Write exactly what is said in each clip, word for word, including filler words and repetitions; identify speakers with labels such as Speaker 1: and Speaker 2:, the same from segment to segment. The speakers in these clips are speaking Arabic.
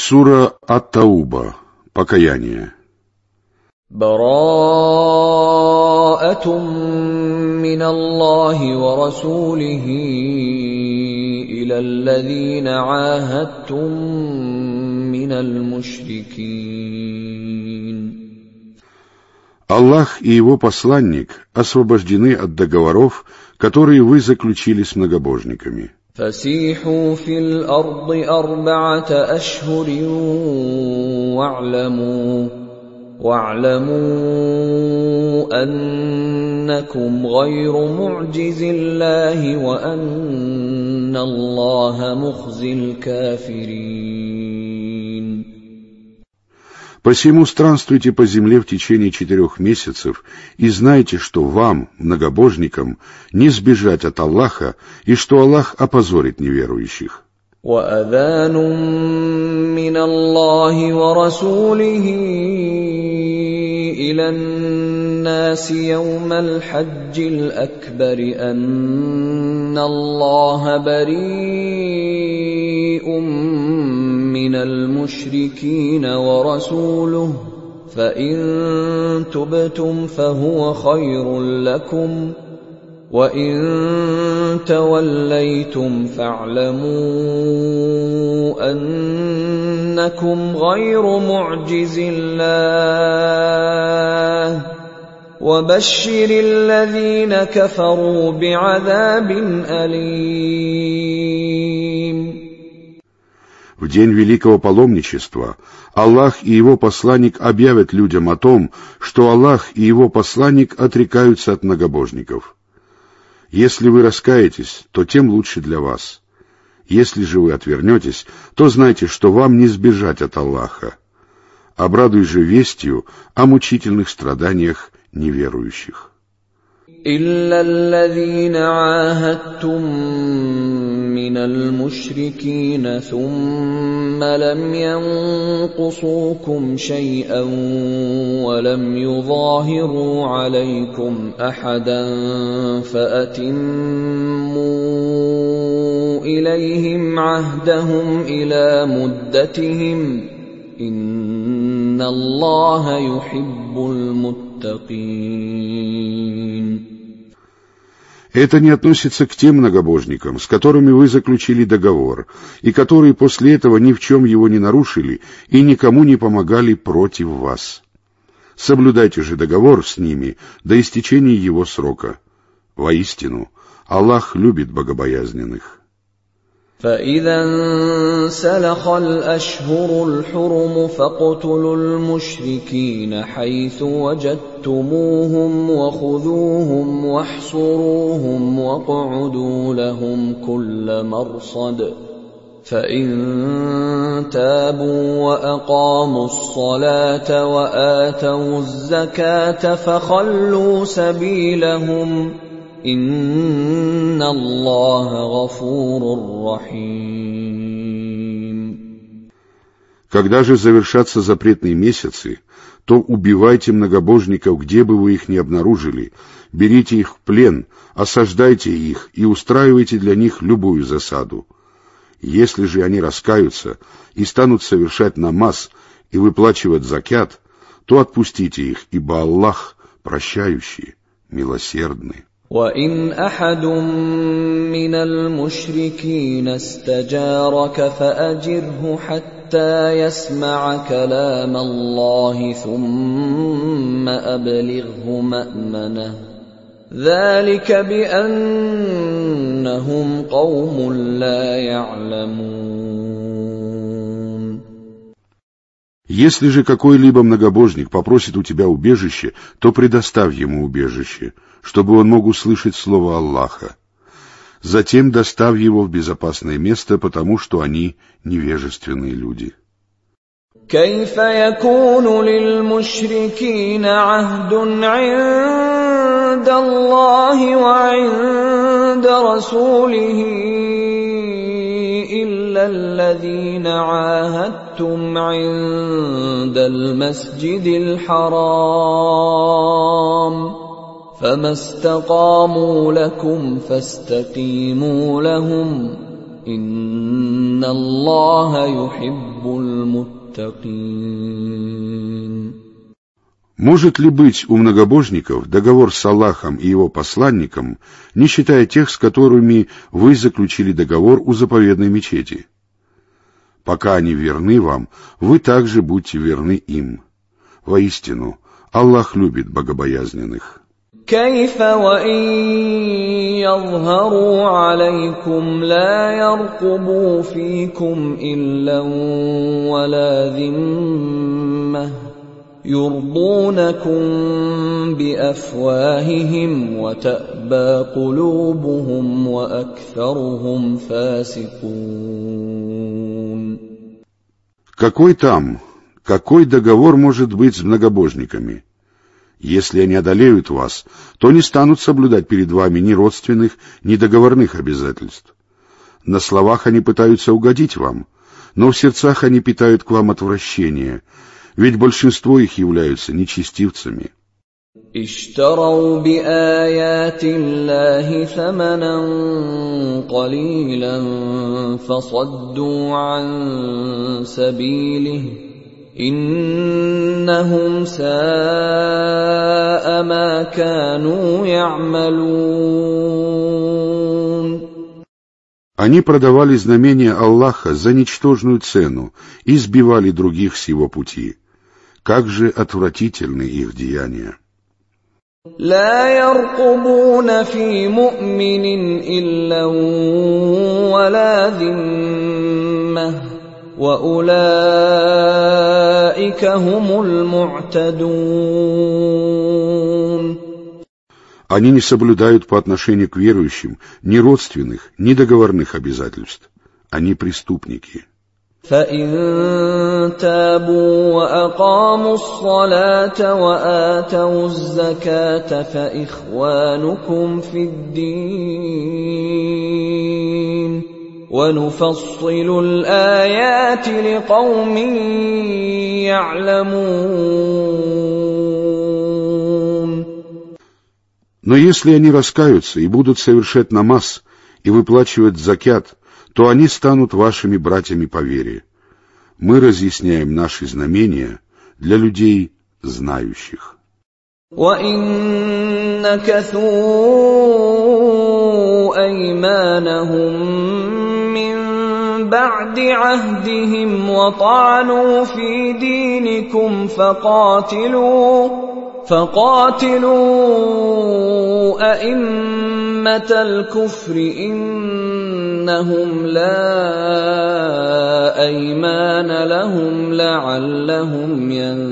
Speaker 1: Сура Ат-Тауба. Покаяние.
Speaker 2: Бараатум мин Аллахи ва расулихи иля аллазина аахадтум минал мушрикин.
Speaker 1: Аллах и его посланник освобождены от договоров, которые вы заключили с многобожниками.
Speaker 2: فسيحوا في الأرض أربعة أشهر واعلموا واعلموا أنكم غير معجز الله وأن الله مخزي الكافرين.
Speaker 1: Посему странствуйте по земле в течение четырех месяцев и знайте, что вам, многобожникам, не сбежать от Аллаха и что Аллах опозорит неверующих.
Speaker 2: وَأَذَانٌ مِّنَ اللَّهِ وَرَسُولِهِ إِلَى النَّاسِ يَوْمَ الْحَجِّ الْأَكْبَرِ أَنَّ اللَّهَ بَرِيءٌ مِّنَ الْمُشْرِكِينَ وَرَسُولُهُ فَإِن تُبْتُمْ فَهُوَ خَيْرٌ لَّكُمْ وَإِن تَوَلَّيْتُمْ فَاعْلَمُوا أَنَّكُمْ غَيْرُ مُعْجِزِي اللَّهِ وَبَشِّرِ الَّذِينَ كَفَرُوا بِعَذَابٍ أَلِيمٍ.
Speaker 1: В день великого паломничества Аллах и его посланник объявят людям о том, что Аллах и его посланник отрекаются от многобожников. Если вы раскаетесь, то тем лучше для вас. Если же вы отвернетесь, то знайте, что вам не сбежать от Аллаха. Обрадуй же вестью о мучительных страданиях неверующих.
Speaker 2: إِلَّا الَّذِينَ عَاهَدتُّم مِّنَ الْمُشْرِكِينَ ثُمَّ لَمْ يَنقُصُوكُمْ شَيْئًا وَلَمْ يُظَاهِرُوا عَلَيْكُمْ أَحَدًا فَأَتِمُّوا إِلَيْهِمْ عَهْدَهُمْ إِلَى مُدَّتِهِمْ إِنَّ اللَّهَ يُحِبُّ الْمُتَّقِينَ.
Speaker 1: Это не относится к тем многобожникам, с которыми вы заключили договор, и которые после этого ни в чем его не нарушили и никому не помогали против вас. Соблюдайте же договор с ними до истечения его срока. Воистину, Аллах любит богобоязненных.
Speaker 2: فَإِذَا انسَلَخَ الْأَشْهُرُ الْحُرُمُ فَاقْتُلُوا الْمُشْرِكِينَ حَيْثُ وَجَدتُّمُوهُمْ وَخُذُوهُمْ وَاحْصُرُوهُمْ وَاقْعُدُوا لَهُمْ كُلَّ مَرْصَدٍ فَإِن تَابُوا وَأَقَامُوا الصَّلَاةَ وَآتَوُا الزَّكَاةَ فَخَلُّوا سَبِيلَهُمْ إِنَّ اللَّهَ غَفُورٌ رَّحِيمٌ.
Speaker 1: Когда же завершатся запретные месяцы, то убивайте многобожников, где бы вы их ни обнаружили, берите их в плен, осаждайте их и устраивайте для них любую засаду. Если же они раскаются и станут совершать намаз и выплачивать закят, то отпустите их, ибо Аллах прощающий, милосердный.
Speaker 2: وَإِنْ أَحَدٌ مِّنَ الْمُشْرِكِينَ اسْتَجَارَكَ فَأَجِرْهُ حَتَّى يَسْمَعَ كَلَامَ اللَّهِ ثُمَّ أَبْلِغْهُ مَأْمَنَهُ ذَلِكَ بِأَنَّهُمْ قَوْمٌ لَّا يَعْلَمُونَ.
Speaker 1: Если же какой-либо многобожник попросит у тебя убежище, то предоставь ему убежище, чтобы он мог услышать слово Аллаха. Затем доставь его в безопасное место, потому что они невежественные люди.
Speaker 2: كيف يكون للمشركين عهد عند الله وعند رسوله إلا الذين عاهدتم عند المسجد الحرام فما استقاموا لكم فاستقيموا لهم إن الله يحب المتقين.
Speaker 1: Может ли быть у многобожников договор с Аллахом и его посланником, не считая тех, с которыми вы заключили договор у заповедной мечети? Пока они верны вам, вы также будьте верны им. Воистину, Аллах любит богобоязненных.
Speaker 2: كيف وإن يظهروا عليكم لا يرقبوا فيكم إلا ولا ذمة يرضونكم بأفواههم وتأبى قلوبهم وأكثرهم فاسقون.
Speaker 1: Какой там, какой договор может быть с многобожниками? Если они одолеют вас, то не станут соблюдать перед вами ни родственных, ни договорных обязательств. На словах они пытаются угодить вам, но в сердцах они питают к вам отвращение, ведь большинство их являются нечестивцами.
Speaker 2: اشتروا بآيات الله ثمنا قليلا فصدوا عن سبيله إنهم ساء ما كانوا يعملون.
Speaker 1: Они продавали знамения Аллаха за ничтожную цену и сбивали других с его пути. Как же отвратительны их деяния!
Speaker 2: لا يرقبون في مؤمن إلا ولا ذمة وأولئك هم المعتدون.
Speaker 1: Они не соблюдают по отношению к верующим ни родственных, ни договорных обязательств. Они преступники.
Speaker 2: فإن تابوا وأقاموا الصلاة وآتوا الزكاة فإخوانكم في الدين ونفصل الآيات لقوم يعلمون.
Speaker 1: Но если они раскаются и будут совершать намаз и выплачивать закят, то они станут вашими братьями по вере. Мы разъясняем наши знамения для людей знающих.
Speaker 2: وَإِن نَكَثُوا أَيْمَانَهُم مِّن بَعْدِ عَهْدِهِمْ وَطَعَنُوا فِي دِينِكُمْ فَقَاتِلُوا فَقَاتِلُوا أَئِمَّةَ الْكُفْرِ إِنَّهُمْ لَا أَيْمَانَ لَهُمْ لَعَلَّهُمْ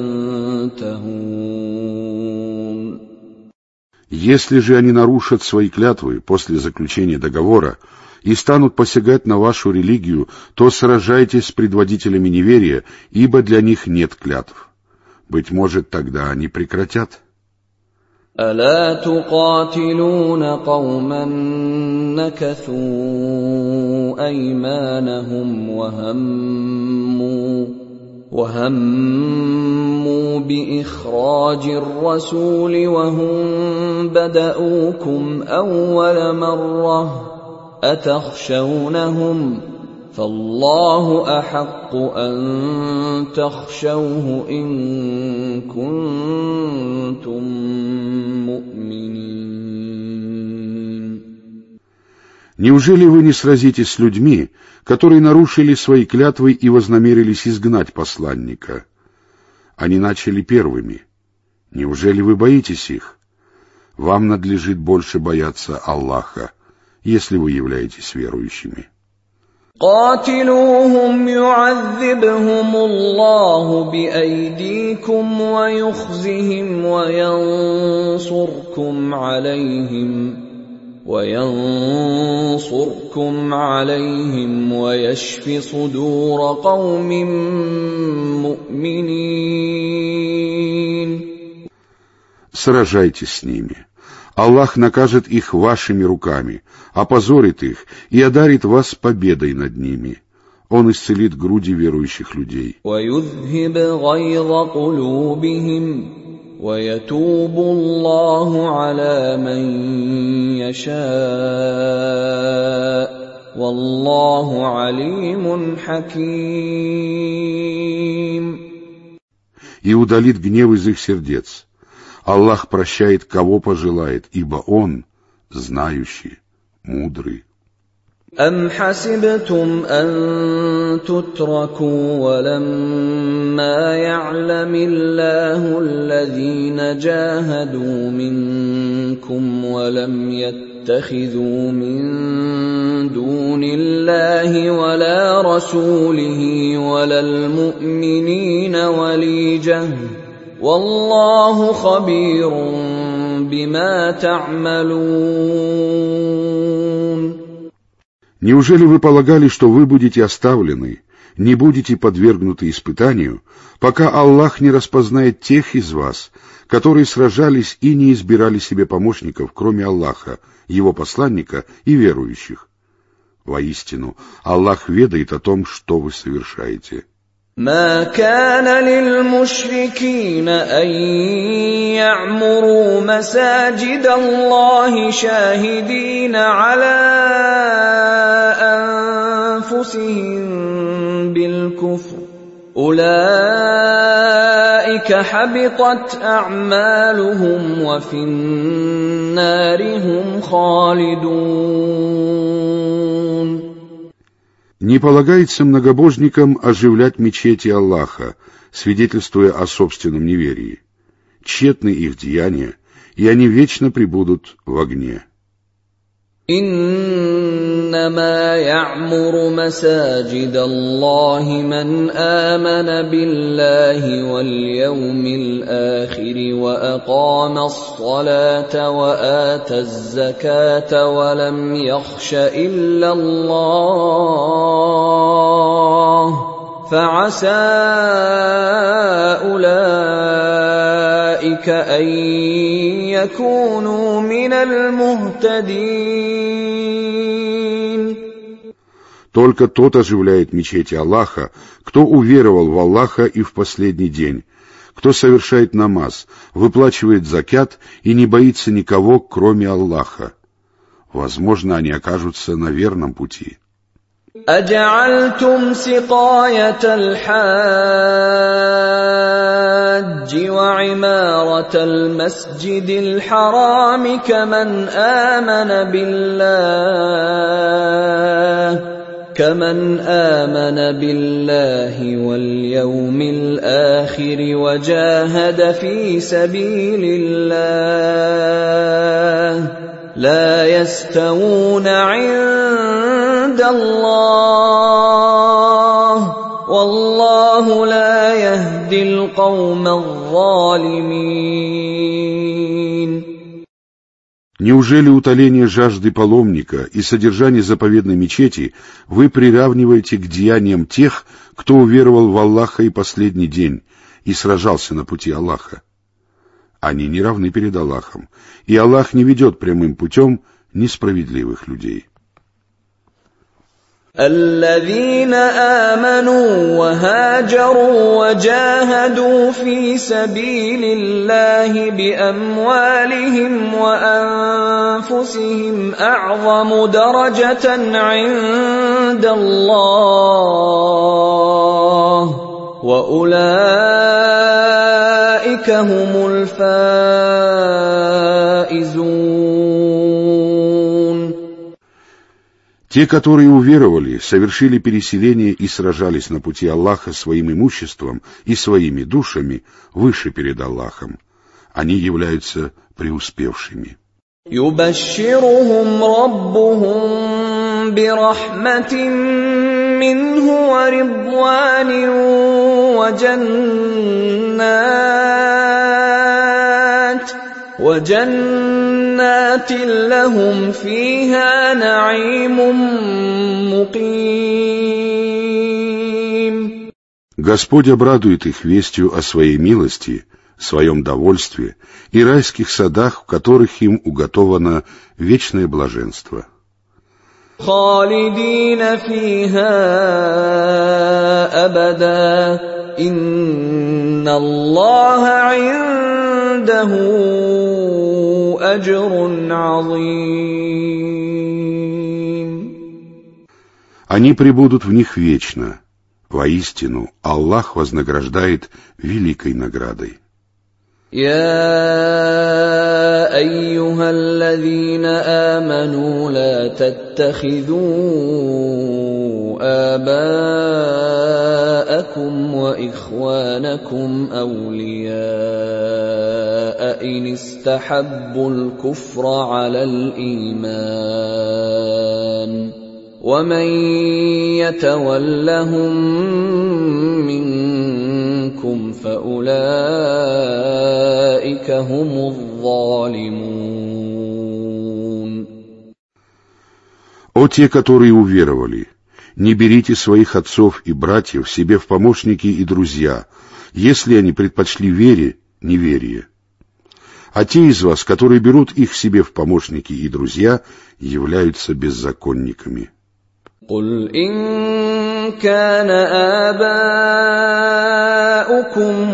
Speaker 2: يَنْتَهُونَ.
Speaker 1: Если же они нарушат свои клятвы после заключения договора и станут посягать на вашу религию, то сражайтесь с предводителями неверия, ибо для них нет клятв. Быть может, тогда они прекратят.
Speaker 2: ألا تقاتلون قوما نكثوا أيمانهم وهموا وهموا بإخراج الرسول وهم بدأوكم أول مرة أتخشونهم فالله أحق أن تخشوه إن كنتم مؤمنين.
Speaker 1: Неужели вы не сразитесь с людьми, которые нарушили свои клятвы и вознамерились изгнать посланника? Они начали первыми. Неужели вы боитесь их? Вам надлежит больше бояться Аллаха, если вы являетесь верующими.
Speaker 2: قاتلوهم يعذبهم الله بأيديكم ويخزهم وينصركم عليهم وينصركم عليهم ويشف صدور قوم مؤمنين.
Speaker 1: Сражайтесь с ними. Аллах накажет их вашими руками, опозорит их и одарит вас победой над ними. Он исцелит груди верующих людей.
Speaker 2: وَيُذْهِبْ غَيْظَ قُلُوبِهِمْ وَيَتُوبُ اللَّهُ عَلَى مَن يَشَاءُ والله عليم حكيم.
Speaker 1: И удалит гнев из их сердец. Аллах прощает, кого пожелает, ибо Он знающий, мудрый.
Speaker 2: أَمْ حَسِبْتُمْ أَن تُتْرَكُوا وَلَمَّا يَعْلَمِ اللَّهُ الَّذِينَ جَاهَدُوا مِنكُمْ وَلَمْ يَتَّخِذُوا مِن دُونِ اللَّهِ وَلَا رَسُولِهِ وَلَا الْمُؤْمِنِينَ وَلِيجَةً وَاللَّهُ خَبِيرٌ بِمَا تَعْمَلُونَ.
Speaker 1: Неужели вы полагали, что вы будете оставлены, не будете подвергнуты испытанию, пока Аллах не распознает тех из вас, которые сражались и не избирали себе помощников, кроме Аллаха, Его посланника и верующих? Воистину, Аллах ведает о том, что вы совершаете.
Speaker 2: ما كان للمشركين أن يعمروا مساجد الله شاهدين على أنفسهم بالكفر أولئك حبطت أعمالهم وفي النار هم خالدون.
Speaker 1: Не полагается многобожникам оживлять мечети Аллаха, свидетельствуя о собственном неверии. Тщетны их деяния, и они вечно пребудут в огне.
Speaker 2: إنما يعمر مساجد الله من آمن بالله واليوم الآخر وأقام الصلاة وآتى الزكاة ولم يخش إلا الله فعسى أولئك أن يكونوا من المهتدين.
Speaker 1: Только тот оживляет мечети Аллаха, кто уверовал в Аллаха и в последний день, кто совершает намаз, выплачивает закят и не боится никого, кроме Аллаха. Возможно, они окажутся на верном пути.
Speaker 2: أجعلتم سقاية الحاج وعمارة المسجد الحرام كمن آمن بالله كمن آمن بالله واليوم الآخر وجاهد في سبيل الله لا يستوون عند الله والله لا يهدي القوم الظالمين.
Speaker 1: Неужели утоление жажды паломника и содержание заповедной мечети вы приравниваете к деяниям тех, кто уверовал в Аллаха и последний день и сражался на пути Аллаха? Они не равны перед Аллахом, и Аллах не ведет прямым путем несправедливых людей.
Speaker 2: الذين آمنوا وهاجروا وجاهدوا في سبيل الله بأموالهم وأنفسهم أعظم درجة عند الله وأولئك هم الفائزون.
Speaker 1: Те, которые уверовали, совершили переселение и сражались на пути Аллаха своим имуществом и своими душами выше перед Аллахом. Они являются преуспевшими.
Speaker 2: يبشرهم ربهم برحمة منه ورضوان وجنات وجنات لهم فيها نعيم مقيم.
Speaker 1: Господь обрадует их вестью о своей милости, своем довольстве и райских садах, в которых им уготовано вечное блаженство.
Speaker 2: خالدين فيها أبدا إن الله عنده أجر عظيم.
Speaker 1: Они пребудут в них вечно. Воистину, Аллах вознаграждает великой наградой.
Speaker 2: يا أيها الذين آمنوا لا تتخذوا آباءكم وإخوانكم أولياء إن استحبوا الكفر على الإيمان ومن يتولهم منكم فأولئك هم الظالمون.
Speaker 1: О те, которые уверовали, не берите своих отцов и братьев себе в помощники и друзья, если они предпочли вере неверие. А те из вас, которые берут их себе в помощники и друзья, являются беззаконниками.
Speaker 2: قل إن كان آباؤكم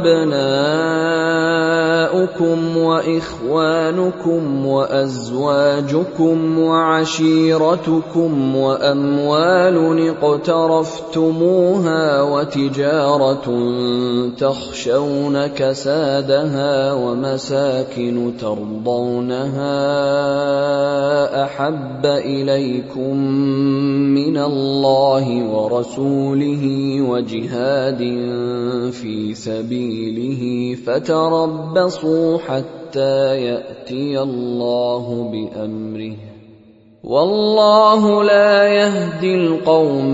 Speaker 2: وأبناؤكم وإخوانكم وأزواجكم وعشيرتكم وأموال اقترفتموها وتجارة تخشون كسادها ومساكن ترضونها أحب إليكم من الله ورسوله وجهاد في سبيله فتربصوا حتى يأتي الله بأمره والله لا يهدي القوم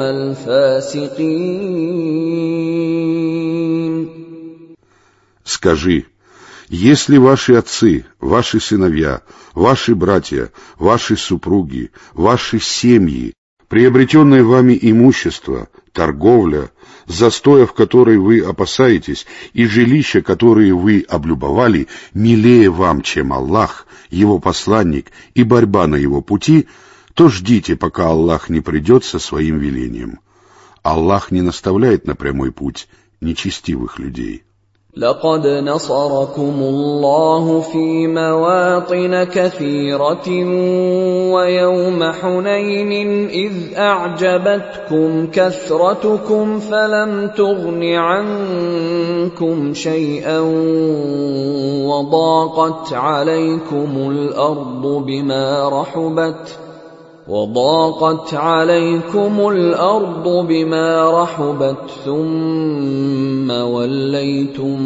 Speaker 2: الفاسقين.
Speaker 1: Скажи, если ваши отцы, ваши сыновья, ваши братья, ваши супруги, ваши семьи, приобретенное вами имущество, торговля, застоя, в которой вы опасаетесь, и жилища, которые вы облюбовали, милее вам, чем Аллах, Его посланник и борьба на Его пути, то ждите, пока Аллах не придет со своим велением. Аллах не наставляет на прямой путь нечестивых людей.
Speaker 2: لقد نصركم الله في مواطن كثيرة ويوم حنين إذ أعجبتكم كثرتكم فلم تغن عنكم شيئا وضاقت عليكم الأرض بما رحبت وضاقت عليكم الأرض بما رحبت ثم وليتم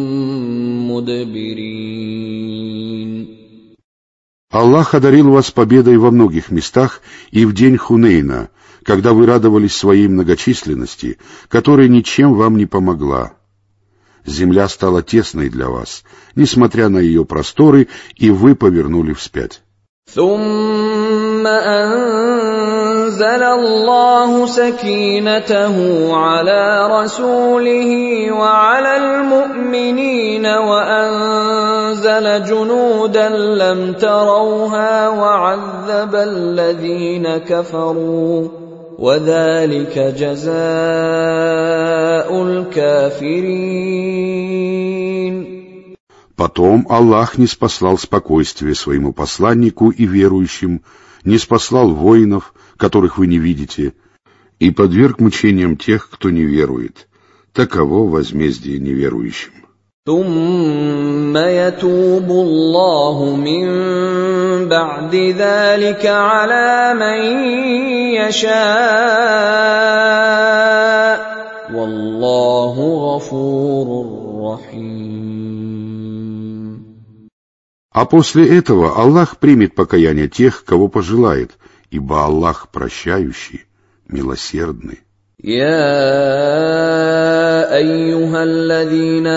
Speaker 2: مدبرين.
Speaker 1: Аллах одарил вас победой во многих местах и в день Хунейна, когда вы радовались своей многочисленности, которая ничем вам не помогла. Земля стала тесной для вас, несмотря на ее просторы, и вы повернули вспять.
Speaker 2: ثم أنزل الله سكينته على رسوله وعلى المؤمنين وأنزل جنودا لم تروها وعذب الذين كفروا وذلك جزاء الكافرين.
Speaker 1: Потом Аллах ниспослал спокойствие своему посланнику и верующим, ниспослал воинов, которых вы не видите, и подверг мучениям тех, кто не верует. Таково возмездие неверующим.
Speaker 2: ثم يتوب الله من بعد ذلك على من يشاء والله غفور رحيم.
Speaker 1: А после этого Аллах примет покаяние тех, кого пожелает, ибо Аллах прощающий, милосердный.
Speaker 2: يا أيها الذين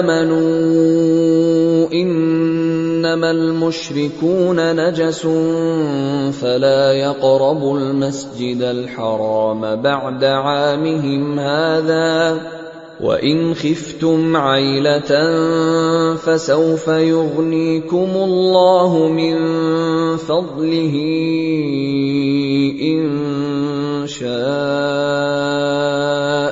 Speaker 2: آمنوا إنما المشركون نجس فلا يقربوا المسجد الحرام بعد عامهم هذا وإن خفتم عيلة فسوف يغنيكم الله من فضله إن شاء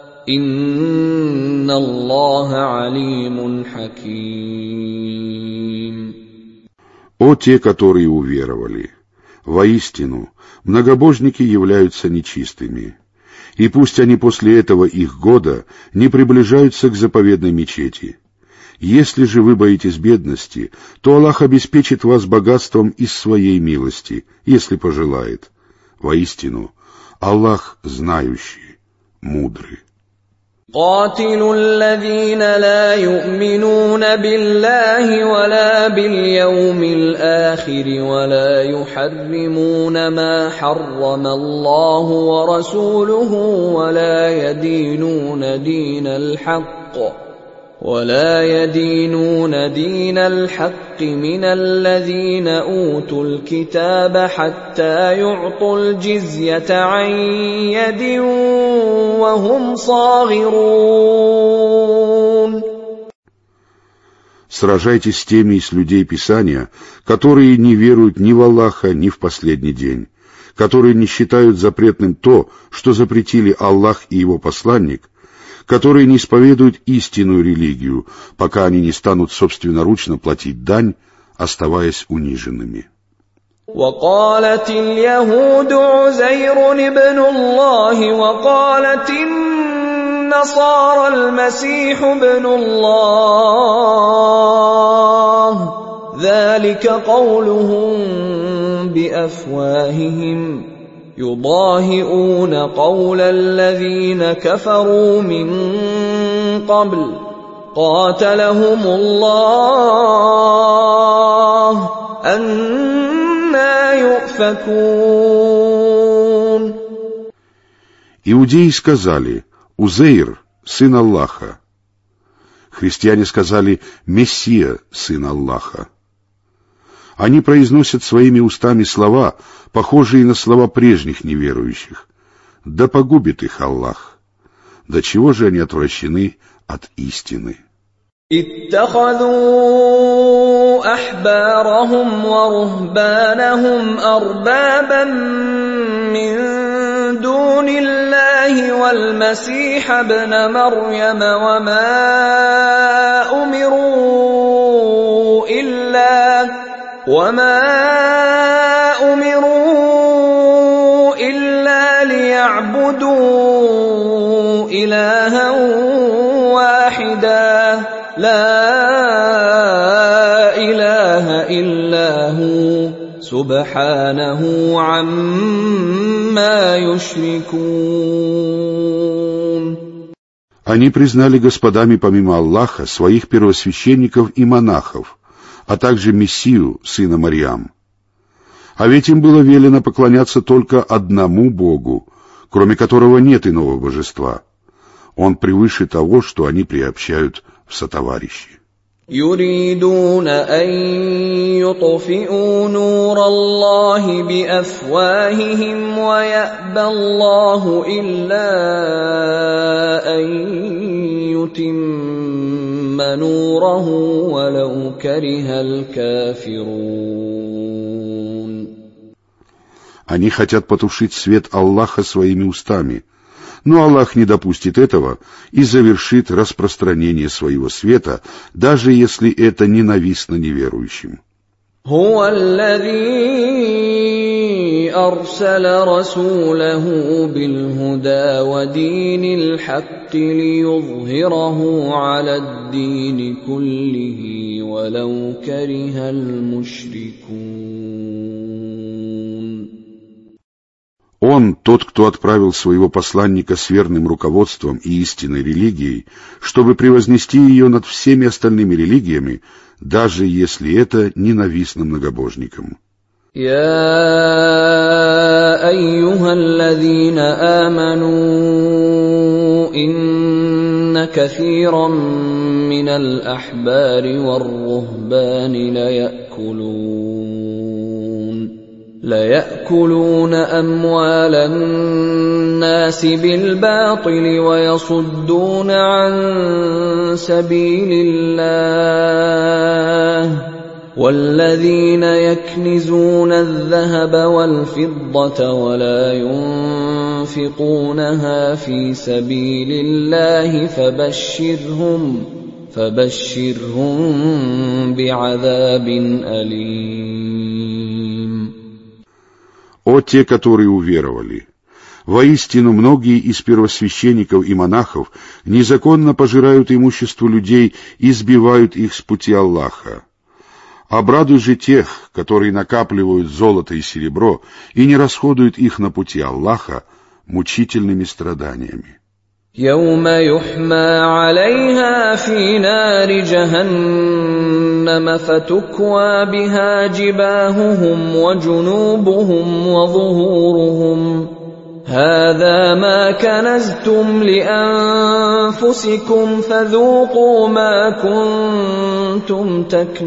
Speaker 2: إن الله عليم حكيم.
Speaker 1: О те, которые уверовали! Воистину, многобожники являются нечистыми, и пусть они после этого их года не приближаются к заповедной мечети. Если же вы боитесь бедности, то Аллах обеспечит вас богатством из своей милости, если пожелает. Воистину, Аллах знающий, мудрый.
Speaker 2: قاتلوا الذين لا يؤمنون بالله ولا باليوم الآخر ولا يحرمون ما حرم الله ورسوله ولا يدينون دين الحق ولا يدينون دين الحق من الذين أوتوا الكتاب حتى يعطوا الجزية عن يد وهم صاغرون.
Speaker 1: Сражайтесь с теми из людей Писания, которые не веруют ни в Аллаха, ни в последний день, которые не считают запретным то, что запретили Аллах и его посланник, которые не исповедуют истинную религию, пока они не станут собственноручно платить дань, оставаясь униженными.
Speaker 2: وقالت اليهود عزير ابن الله وقالت النصارى المسيح ابن الله ذلك قولهم بأفواههم يضاهئون قول الذين كفروا من قبل قاتلهم الله أنى يؤفكون.
Speaker 1: Иудеи сказали: Узейр, сын Аллаха. Христиане сказали: Мессия, сын Аллаха. Они произносят своими устами слова, похожие на слова прежних неверующих. Да погубит их Аллах. До чего же они отвращены от истины?
Speaker 2: اتخذوا أحبارهم ورهبانهم أربابا من دون الله والمسيح ابن مريم وما أمروا إلا وما أمروا إلا ليعبدوا إلها واحدا لا إله إلا هو سبحانه عما يشركون.
Speaker 1: Они признали господами помимо Аллаха своих первосвященников и монахов, а также Мессию, сына Марьям. А ведь им было велено поклоняться только одному Богу, кроме которого нет иного божества. Он превыше того, что они приобщают в сотоварищи.
Speaker 2: يريدون أن يطفئوا نور الله بأفواههم ويأبى الله إلا أن يتم نوره ولو كره الكافرون.
Speaker 1: Они хотят потушить свет Аллаха своими устами, но Аллах не допустит этого и завершит распространение своего света, даже если это ненавистно неверующим.
Speaker 2: هو الذي أرسل رسوله بالهدى ودين الحق ليظهره على الدين كله ولو كره المشركون.
Speaker 1: Он, тот, кто отправил своего посланника с верным руководством и истинной религией, чтобы превознести ее над всеми остальными религиями, даже если это ненавистно многобожникам.
Speaker 2: يا أيها الذين آمنوا إن كثيرا من الأحبار والرهبان ليأكلون ليأكلون أموال الناس بالباطل ويصدون عن سبيل الله والذين يكنزون الذهب والفضة ولا ينفقونها في سبيل الله فبشرهم فبشرهم بعذاب أليم.
Speaker 1: О те, которые уверовали! Воистину, многие из первосвященников и монахов незаконно пожирают имущество людей и сбивают их с пути Аллаха. Обрадуй же тех, которые накапливают золото и серебро и не расходуют их на пути Аллаха мучительными страданиями.
Speaker 2: يوم يحمى عليها في نار جهنم فتكوى بها جباههم وجنوبهم وظهورهم هذا ما كنزتم لأنفسكم فذوقوا ما كنتم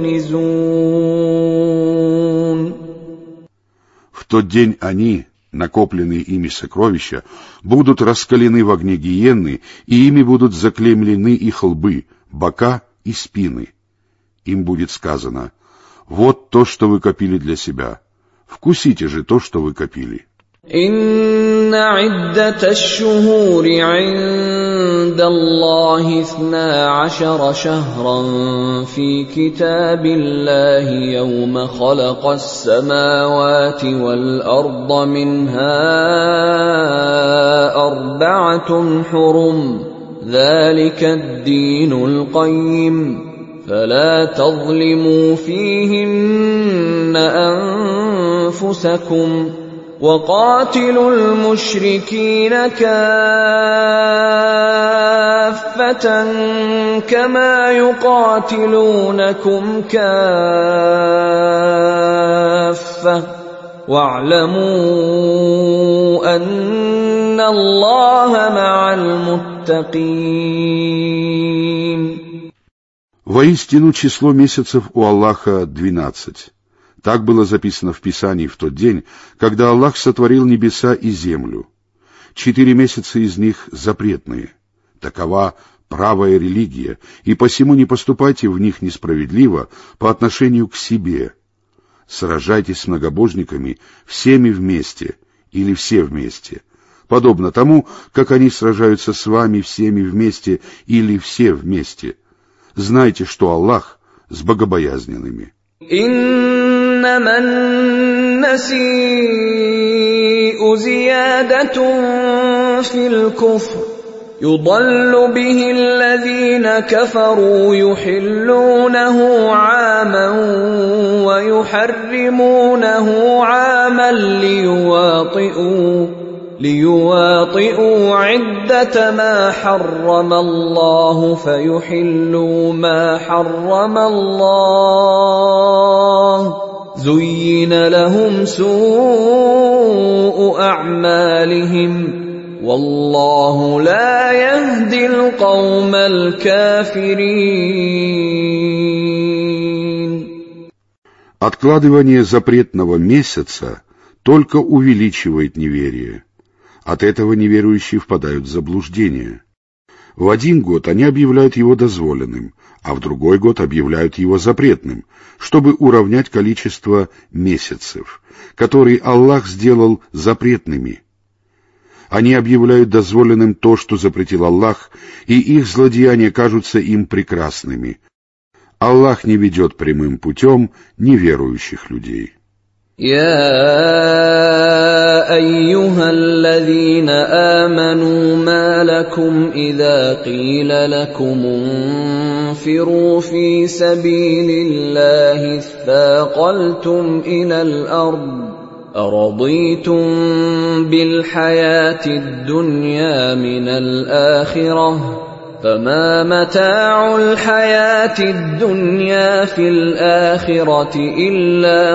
Speaker 2: تكنزون.
Speaker 1: В тот день они, накопленные ими сокровища, будут раскалены в огне гиенны, и ими будут заклеймлены их лбы, бока и спины. Им будет сказано: вот то, что вы копили для себя. Вкусите же то, что вы копили.
Speaker 2: إن عدة الشهور عند الله اثنا عشر شهرا في كتاب الله يوم خلق السماوات والأرض منها أربعة حرم ذلك الدين القيم فلا تظلموا فيهن أنفسكم وقاتلوا المشركين كافة كما يقاتلونكم كافة واعلموا أن الله مع المتقين.
Speaker 1: Воистину, число месяцев у Аллаха двенадцать. Так было записано в Писании в тот день, когда Аллах сотворил небеса и землю. Четыре месяца из них запретные. Такова правая религия, и посему не поступайте в них несправедливо по отношению к себе. Сражайтесь с многобожниками всеми вместе или все вместе, подобно тому, как они сражаются с вами всеми вместе или все вместе. Знайте, что Аллах с богобоязненными.
Speaker 2: إنما النسيء زيادة في الكفر يضل به الذين كفروا يحلونه عاما ويحرمونه عاما ليواطئوا ليواطئوا عدة ما حرم الله فيحلوا ما حرم الله زين لهم سوء أعمالهم والله لا يهدي القوم الكافرين.
Speaker 1: Откладывание запретного месяца только увеличивает неверие. От этого неверующие впадают в заблуждение. В один год они объявляют его дозволенным, а в другой год объявляют его запретным, чтобы уравнять количество месяцев, которые Аллах сделал запретными. Они объявляют дозволенным то, что запретил Аллах, и их злодеяния кажутся им прекрасными. Аллах не ведет прямым путем неверующих людей.
Speaker 2: يا أيها الذين آمنوا ما لكم إذا قيل لكم انفروا في سبيل الله اثاقلتم إلى الأرض أرضيتم بالحياة الدنيا من الآخرة فما متاع الحياة الدنيا في الآخرة إلا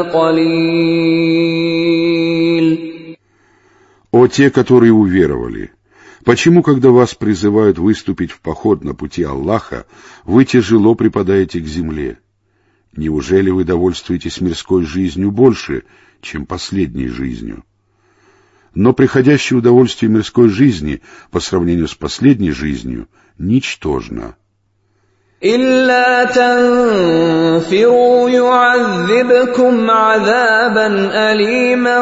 Speaker 2: قليل.
Speaker 1: О те, которые уверовали! Почему, когда вас призывают выступить в поход на пути Аллаха, вы тяжело припадаете к земле? Неужели вы довольствуетесь мирской жизнью больше, чем последней жизнью? Но приходящее удовольствие мирской жизни по сравнению с последней жизнью ничтожно.
Speaker 2: إلا تنفروا يعذبكم عذابا أليما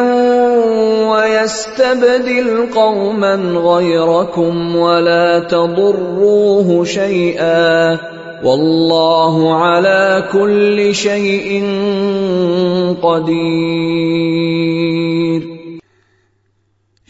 Speaker 2: ويستبدل قوما غيركم ولا تضروه شيئا والله على كل شيء قدير.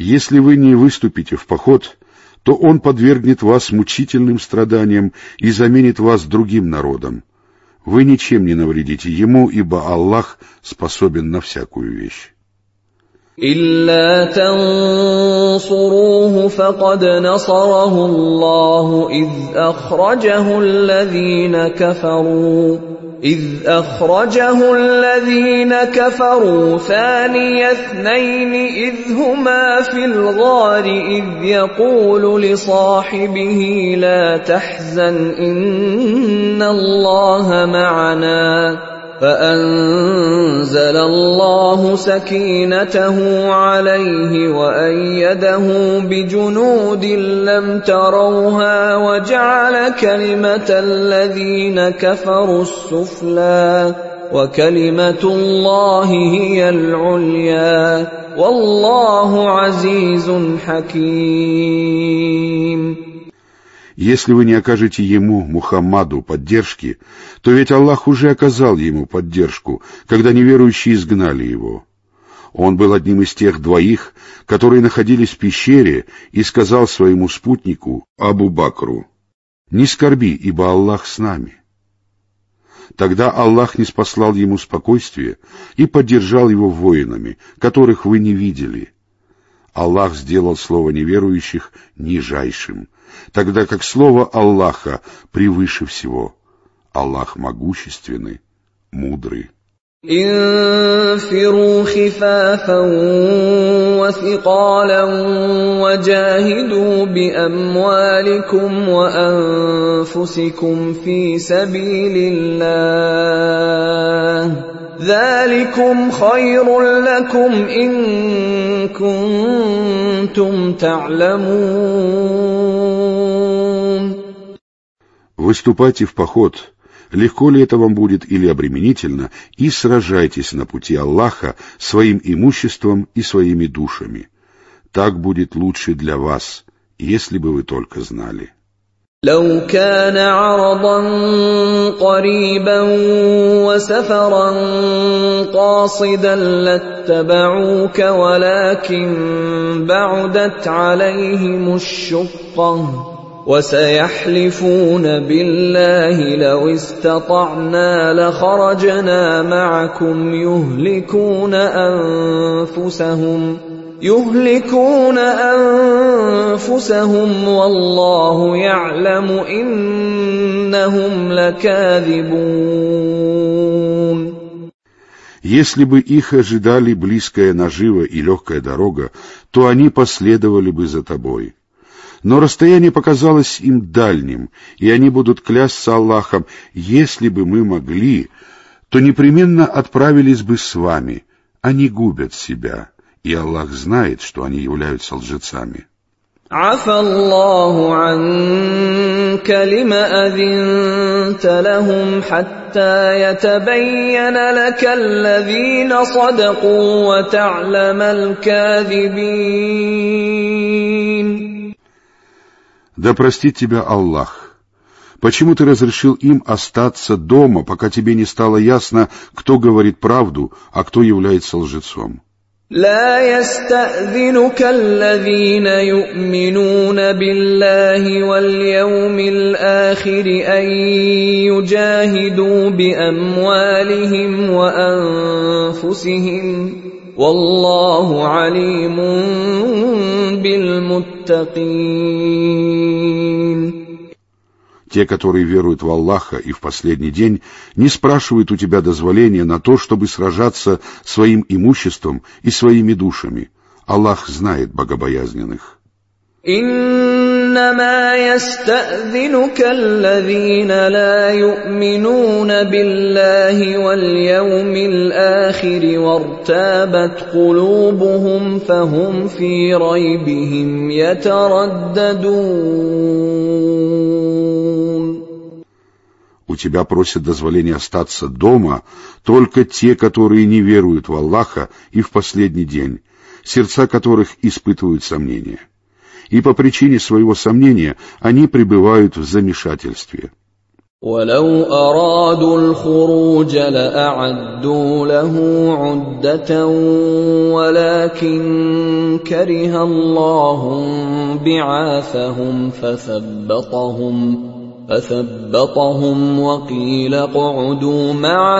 Speaker 1: Если вы не выступите в поход, то он подвергнет вас мучительным страданиям и заменит вас другим народом. Вы ничем не навредите ему, ибо Аллах способен на всякую вещь.
Speaker 2: إلا تنصروه فقد نصره الله إذ أخرجه الذين كفروا إذ أخرجه الذين كفروا ثاني اثنين إذ هما في الغار إذ يقول لصاحبه لا تحزن إن الله معنا فأنزل الله سكينته عليه وأيده بجنود لم تروها وجعل كلمة الذين كفروا السفلى وكلمة الله هي العليا والله عزيز حكيم.
Speaker 1: Если вы не окажете ему, Мухаммаду, поддержки, то ведь Аллах уже оказал ему поддержку, когда неверующие изгнали его. Он был одним из тех двоих, которые находились в пещере, и сказал своему спутнику, Абу Бакру: «Не скорби, ибо Аллах с нами». Тогда Аллах ниспослал ему спокойствие и поддержал его воинами, которых вы не видели. Аллах сделал слово неверующих нижайшим, тогда как слово Аллаха превыше всего. Аллах могущественный, мудрый.
Speaker 2: انفروا خفافا وثقالا وجاهدوا بأموالكم وأنفسكم في سبيل الله ذلكم خير لكم إن كنتم تعلمون.
Speaker 1: Выступайте в поход, легко ли это вам будет или обременительно, и сражайтесь на пути Аллаха своим имуществом и своими душами. Так будет лучше для вас, если бы вы только знали.
Speaker 2: لو كان عرضا قريبا وسفرا قاصدا لاتبعوك ولكن بعدت عليهم الشقة وسيحلفون بالله لو استطعنا لخرجنا معكم يهلكون أنفسهم يهلكون أنفسهم والله يعلم إنهم لكاذبون.
Speaker 1: Если бы их ожидали близкая нажива и легкая дорога, то они последовали бы за тобой. Но расстояние показалось им дальним, и они будут клясться Аллахом: если бы мы могли, то непременно отправились бы с вами. Они губят себя, и Аллах знает, что они являются лжецами.
Speaker 2: عفى الله عنك لم أذنت لهم حتى يتبين لك الذين صدقوا وتعلم الكاذبين.
Speaker 1: Да простит тебя Аллах. Почему ты разрешил им остаться дома, пока тебе не стало ясно, кто говорит правду, а кто является лжецом?
Speaker 2: لا يستأذنك الذين يؤمنون بالله واليوم الآخر أن يجاهدوا بأموالهم وأنفسهم والله عليم بالمتقين.
Speaker 1: Те, которые веруют в Аллаха и в последний день, не спрашивают у тебя дозволения на то, чтобы сражаться своим имуществом и своими душами. Аллах знает богобоязненных.
Speaker 2: إنما يستأذنك الذين لا يؤمنون بالله واليوم الآخر وارتابت قلوبهم فهم في ريبهم يترددون.
Speaker 1: У тебя просят дозволения остаться дома только те, которые не веруют в Аллаха и в последний день, сердца которых испытывают сомнения. И по причине своего сомнения они пребывают в замешательстве.
Speaker 2: ولو أرادوا الخروج لأعدوا له عدة ولكن كره الله بعاثهم فثبطهم فثبطهم وقيل اقعدوا مع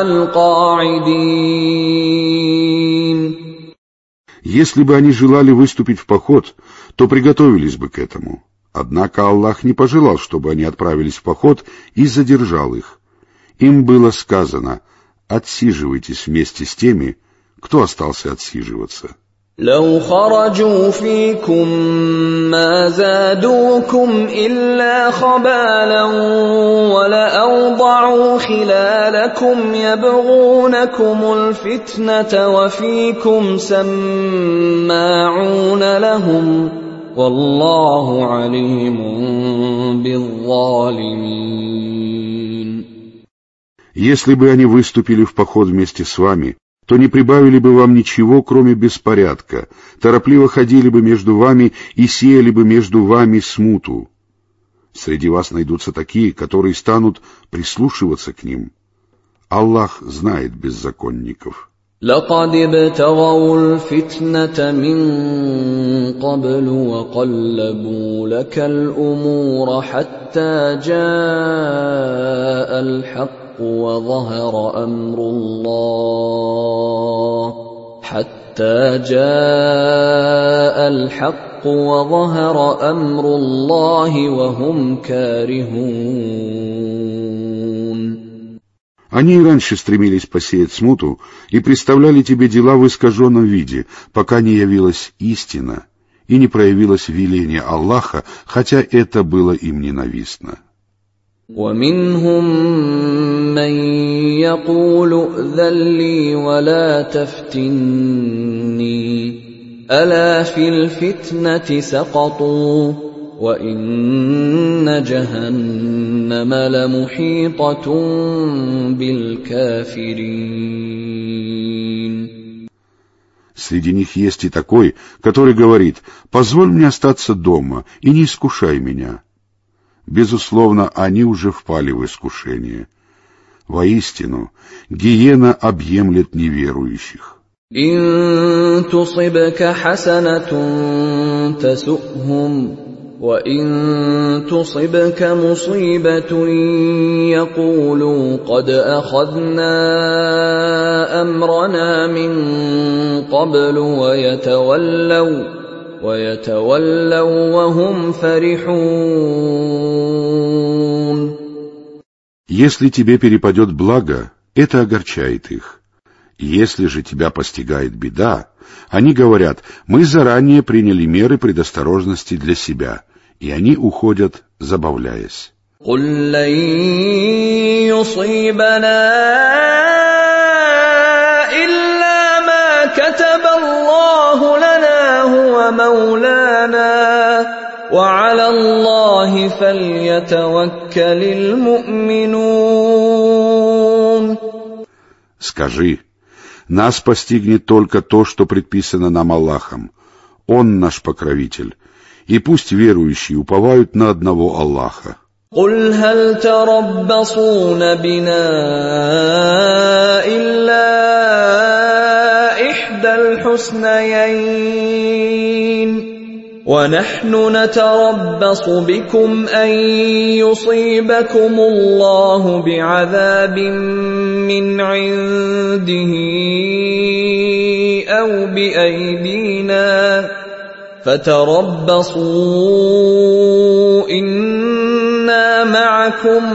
Speaker 2: القاعدين.
Speaker 1: Если бы они желали выступить в поход, то приготовились бы к этому. Однако Аллах не пожелал, чтобы они отправились в поход, и задержал их. Им было сказано: отсиживайтесь вместе с теми, кто остался отсиживаться.
Speaker 2: لو خرجوا فيكم ما زادوكم إلا خبالا ولأوضعوا خلالكم يبغونكم الفتنة وفيكم سماعون لهم والله عليم بالظالمين.
Speaker 1: Если бы они выступили в поход вместе с вами, то не прибавили бы вам ничего, кроме беспорядка, торопливо ходили бы между вами и сеяли бы между вами смуту. Среди вас найдутся такие, которые станут прислушиваться к ним. Аллах знает беззаконников.
Speaker 2: لقد ابتغوا الفتنة من قبل وقلبوا لك الأمور حتى جاء الحق وظهر أمر الله حتى جاء الحق وظهر أمر الله وهم كارهون.
Speaker 1: Они и раньше стремились посеять смуту и представляли тебе дела в искаженном виде, пока не явилась истина и не проявилось веление Аллаха, хотя это было им ненавистно.
Speaker 2: ومنهم من يقول ائذن لي ولا تفتني ألا في الفتنة سقطوا وإن جهنم لمحيطة بالكافرين.
Speaker 1: Среди них есть и такой, который говорит: «Позволь мне остаться дома и не искушай меня». Безусловно, они уже впали в искушение. Воистину, гиена объемлет неверующих.
Speaker 2: إن تصبك حسنة تسؤهم وإن تصبك مصيبة يقولوا قد أخذنا أمرنا من قبل ويتولوا ويتولوا وهم فرحون.
Speaker 1: Если тебе перепадет благо, это огорчает их. Если же тебя постигает беда, они говорят: мы заранее приняли меры предосторожности для себя, и они уходят, забавляясь.
Speaker 2: قل لن يصيبنا إلا ما كتب الله لنا هو مولانا وعلى الله فليتوكل المؤمنون.
Speaker 1: Скажи: нас постигнет только то, что предписано нам Аллахом. Он наш покровитель, и пусть верующие уповают на одного Аллаха.
Speaker 2: قل هل تربصون بنا إلا إحدى الحسنيين ونحن نتربص بكم أن يصيبكم الله بعذاب من عنده أو بأيدينا فتربصوا إنا معكم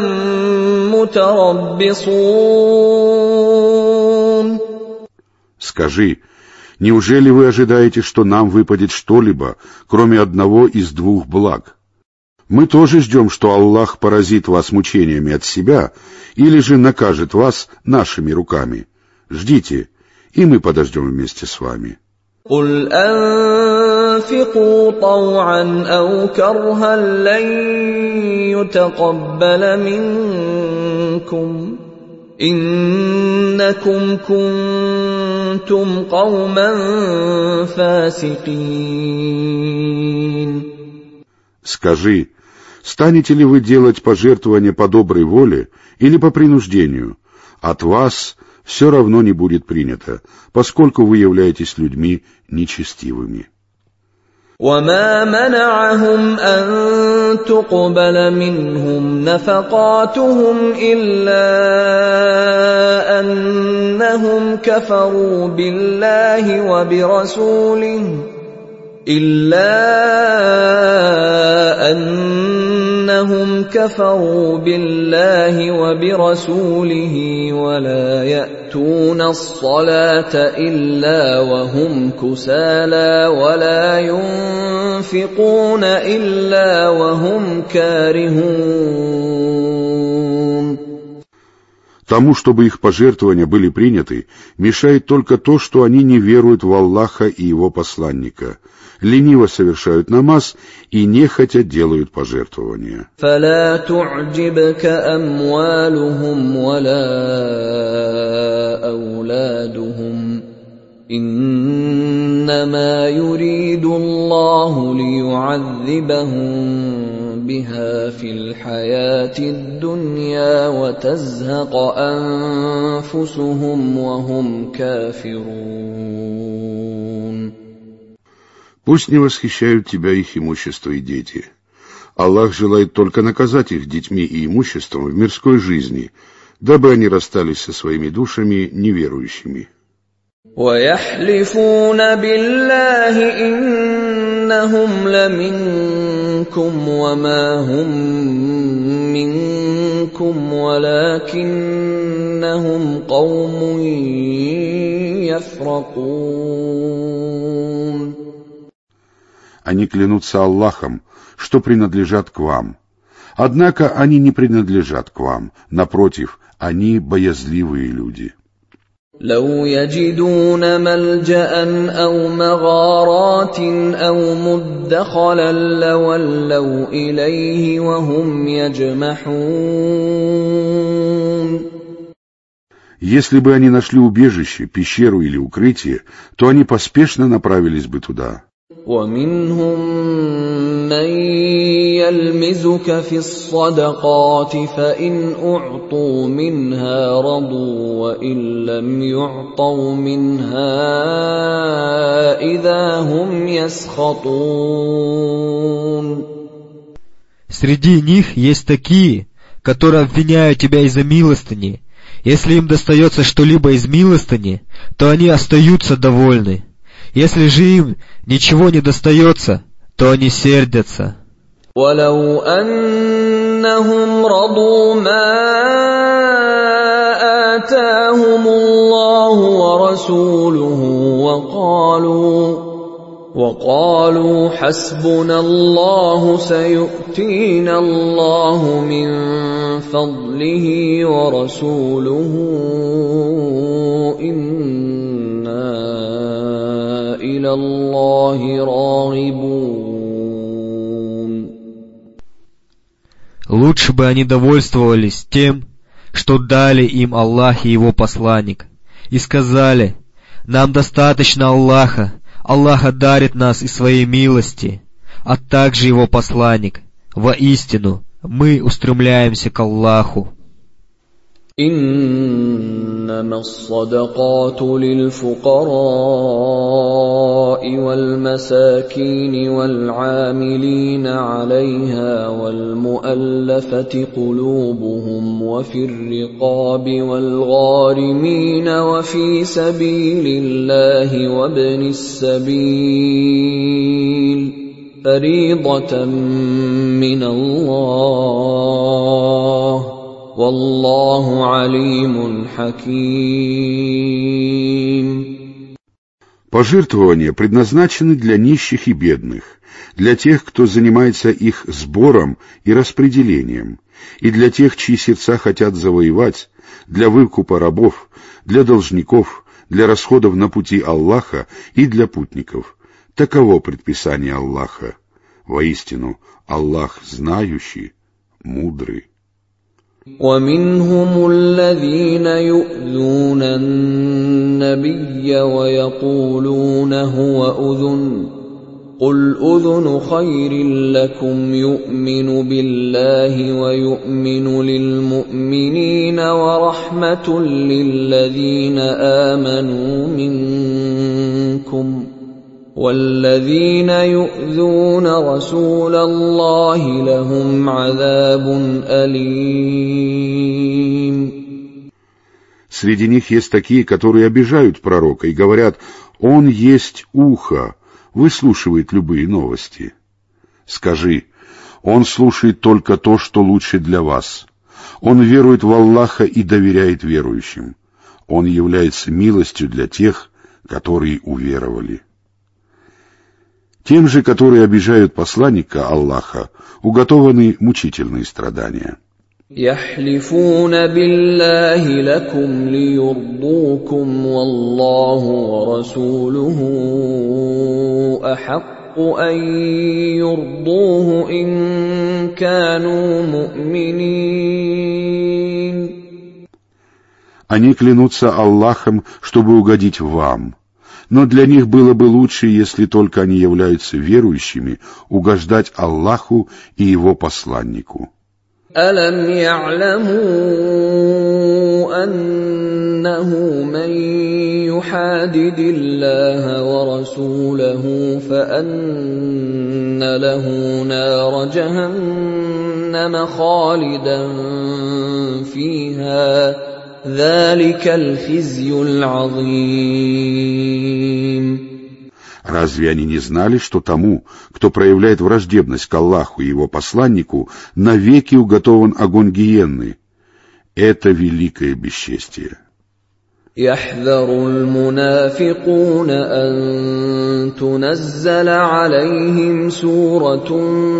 Speaker 2: متربصون.
Speaker 1: Скажи: неужели вы ожидаете, что нам выпадет что-либо, кроме одного из двух благ? Мы тоже ждем, что Аллах поразит вас мучениями от себя или же накажет вас нашими руками. Ждите, и мы подождем вместе с вами.
Speaker 2: قل أنفقوا طوعا أو كرها لن يتقبل منكم إنكم كنتم قوما فاسقين.
Speaker 1: Скажи: Станете ли вы делать пожертвования по доброй воле или по принуждению? От вас все равно не будет принято, поскольку вы являетесь людьми нечестивыми.
Speaker 2: وما منعهم أن تقبل منهم نفقاتهم إلا أنهم كفروا بالله وبرسوله إلا أنهم كفروا بالله وبرسوله ولا يأتون الصلاة إلا وهم كسالى ولا ينفقون إلا وهم كارهون.
Speaker 1: Тому, чтобы их пожертвования были приняты, мешает только то, что они не веруют в Аллаха и Его посланника, лениво совершают намаз и нехотя делают пожертвования.
Speaker 2: فلا تعجبك أموالهم ولا أولادهم إنما يريد الله ليعذبهم بها في الحياة الدنيا وتزهق أنفسهم وهم كافرون.
Speaker 1: Пусть не восхищают тебя их имущество и дети. Аллах желает только наказать их детьми и имуществом в мирской жизни, дабы они расстались со своими душами неверующими.
Speaker 2: وَيَحْلِفُونَ بِاللَّهِ إِنَّهُمْ لَمِنكُمْ وَمَا هُمْ مِنكُمْ وَلَكِنَّهُمْ قَوْمٌ يَفْرَقُونَ.
Speaker 1: Они клянутся Аллахом, что принадлежат к вам. Однако они не принадлежат к вам. Напротив, они боязливые люди.
Speaker 2: لو يجدون ملجأ أو مغارات أو مدخلا لولوا إليه وهم يجمحون.
Speaker 1: Если бы они нашли убежище, пещеру или укрытие, то они поспешно направились бы туда.
Speaker 2: ومنهم من يلمزك في الصدقات فإن أعطوا منها رضوا وإن لم يعطوا منها إذا هم يسخطون.
Speaker 3: Среди них есть такие, которые обвиняют тебя из-за милостыни. Если им достается что-либо из милостыни, то они остаются довольны. Если же им ничего не достается, то они сердятся.
Speaker 2: وَلَوْ أَنَّهُمْ رَضُوا مَا آتَاهُمُ اللَّهُ وَرَسُولُهُ وَقَالُوا وَقَالُوا حَسْبُنَا اللَّهُ سَيُؤْتِينَا اللَّهُ مِنْ فَضْلِهِ وَرَسُولُهُ إِنَّا إِلَى اللَّهِ راغبون.
Speaker 3: Лучше бы они довольствовались тем, что дали им Аллах и Его посланник, и сказали: «Нам достаточно Аллаха, Аллах одарит нас из своей милости, а также Его посланник. Воистину, мы устремляемся к Аллаху».
Speaker 2: إنما الصدقات للفقراء والمساكين والعاملين عليها والمؤلفة قلوبهم وفي الرقاب والغارمين وفي سبيل الله وابن السبيل فريضة من الله والله عليم حكيم.
Speaker 1: Пожертвования предназначены для нищих и бедных, для тех, кто занимается их сбором и распределением, и для тех, чьи сердца хотят завоевать, для выкупа рабов, для должников, для расходов на пути Аллаха и для путников. Таково предписание Аллаха. Воистину, Аллах знающий, мудрый.
Speaker 2: ومنهم الذين يؤذون النبي ويقولون هو أذن قل أذن خير لكم يؤمن بالله ويؤمن للمؤمنين ورحمة للذين آمنوا منكم والذين يؤذون رسول الله لهم عذاب أليم.
Speaker 1: Среди них есть такие, которые обижают пророка и говорят: «Он есть ухо, выслушивает любые новости». Скажи: «Он слушает только то, что лучше для вас. Он верует в Аллаха и доверяет верующим. Он является милостью для тех, которые уверовали». Тем же, которые обижают посланника Аллаха, уготованы мучительные страдания.
Speaker 2: يحلفون بالله لكم ليرضوكم والله ورسوله أحق أن يرضوه إن كانوا مؤمنين.
Speaker 1: Они клянутся Аллахом, чтобы угодить вам, но для них было бы лучше, если только они являются верующими, угождать Аллаху и Его посланнику.
Speaker 2: أَلَمْ يَعْلَمُوا أَنَّهُ مَن يُحَادِدِ اللَّهَ وَرَسُولَهُ فَأَنَّ لَهُ نَارَ جَهَنَّمَ خَالِدًا فِيهَا ذَلِكَ الْخِزْيُ الْعَظِيمُ.
Speaker 1: Разве они не знали, что тому, кто проявляет враждебность к Аллаху и Его посланнику, навеки уготован огонь гиенны? Это великое бесчестие.
Speaker 2: يحذر المنافقون أن تنزل عليهم سورة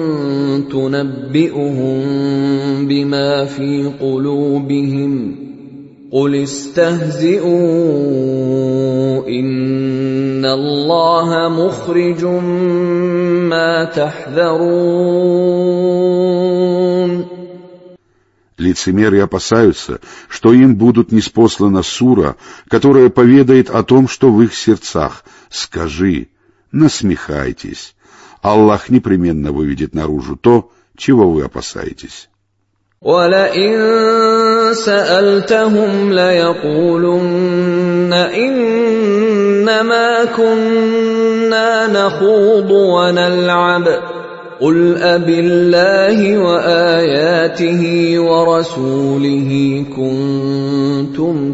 Speaker 2: تنبئهم بما في قلوبهم قل استهزئوا إن الله مخرج ما تحذرون.
Speaker 1: Лицемеры опасаются, что им будут ниспослана сура, которая поведает о том, что в их сердцах. Скажи: насмехайтесь. Аллах непременно выведет наружу то, чего вы опасаетесь.
Speaker 2: وَلَئِن سَأَلْتَهُمْ لَيَقُولُنَّ إِنَّمَا كُنَّا نَخُوضُ وَنَلْعَبُ قُلْ أَبِاللَّهِ وَآيَاتِهِ وَرَسُولِهِ كُنتُمْ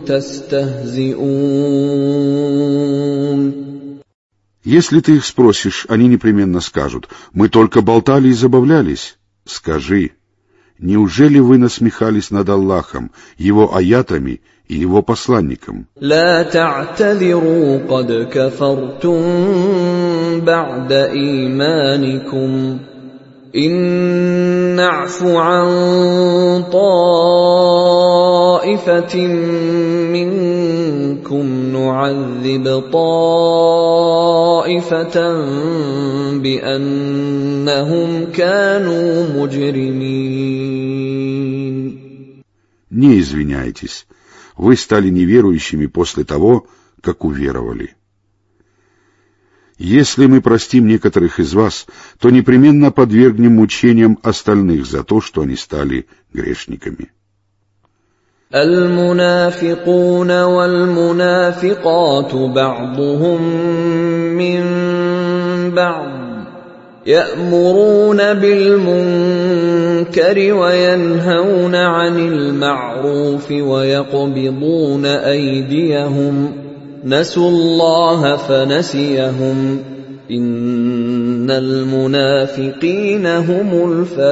Speaker 2: تَسْتَهْزِئُونَ.
Speaker 1: Если ты их спросишь, они непременно скажут: мы только болтали и забавлялись. Скажи: неужели вы насмехались над Аллахом, Его аятами и Его посланником?
Speaker 2: لا تعتذروا قد كفرتم بعد إيمانكم إن نعف عن طائفة منكم نعذب طائفة بأنهم كانوا مجرمين.
Speaker 1: Не извиняйтесь. Вы стали неверующими после того, как уверовали. Если мы простим некоторых из вас, то непременно подвергнем мучениям остальных за то, что они стали грешниками.
Speaker 2: المنافقون والمنافقات بعضهم من بعض يأمرون بالمنكر وينهون عن المعروف ويقبضون أيديهم نسوا الله فنسيهم إن المنافقين هم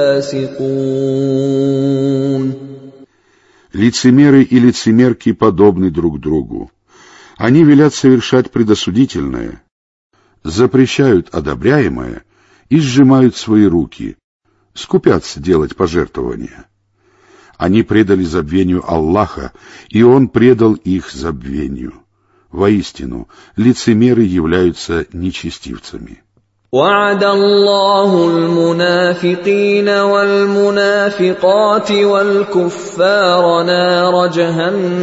Speaker 2: الفاسقون.
Speaker 1: Лицемеры и лицемерки подобны друг другу. Они велят совершать предосудительное, запрещают одобряемое и сжимают свои руки, скупятся делать пожертвования. Они предали забвению Аллаха, и Он предал их забвению. Воистину, лицемеры являются нечестивцами.
Speaker 2: وعد الله المنافقين والمنافقات والكفار نار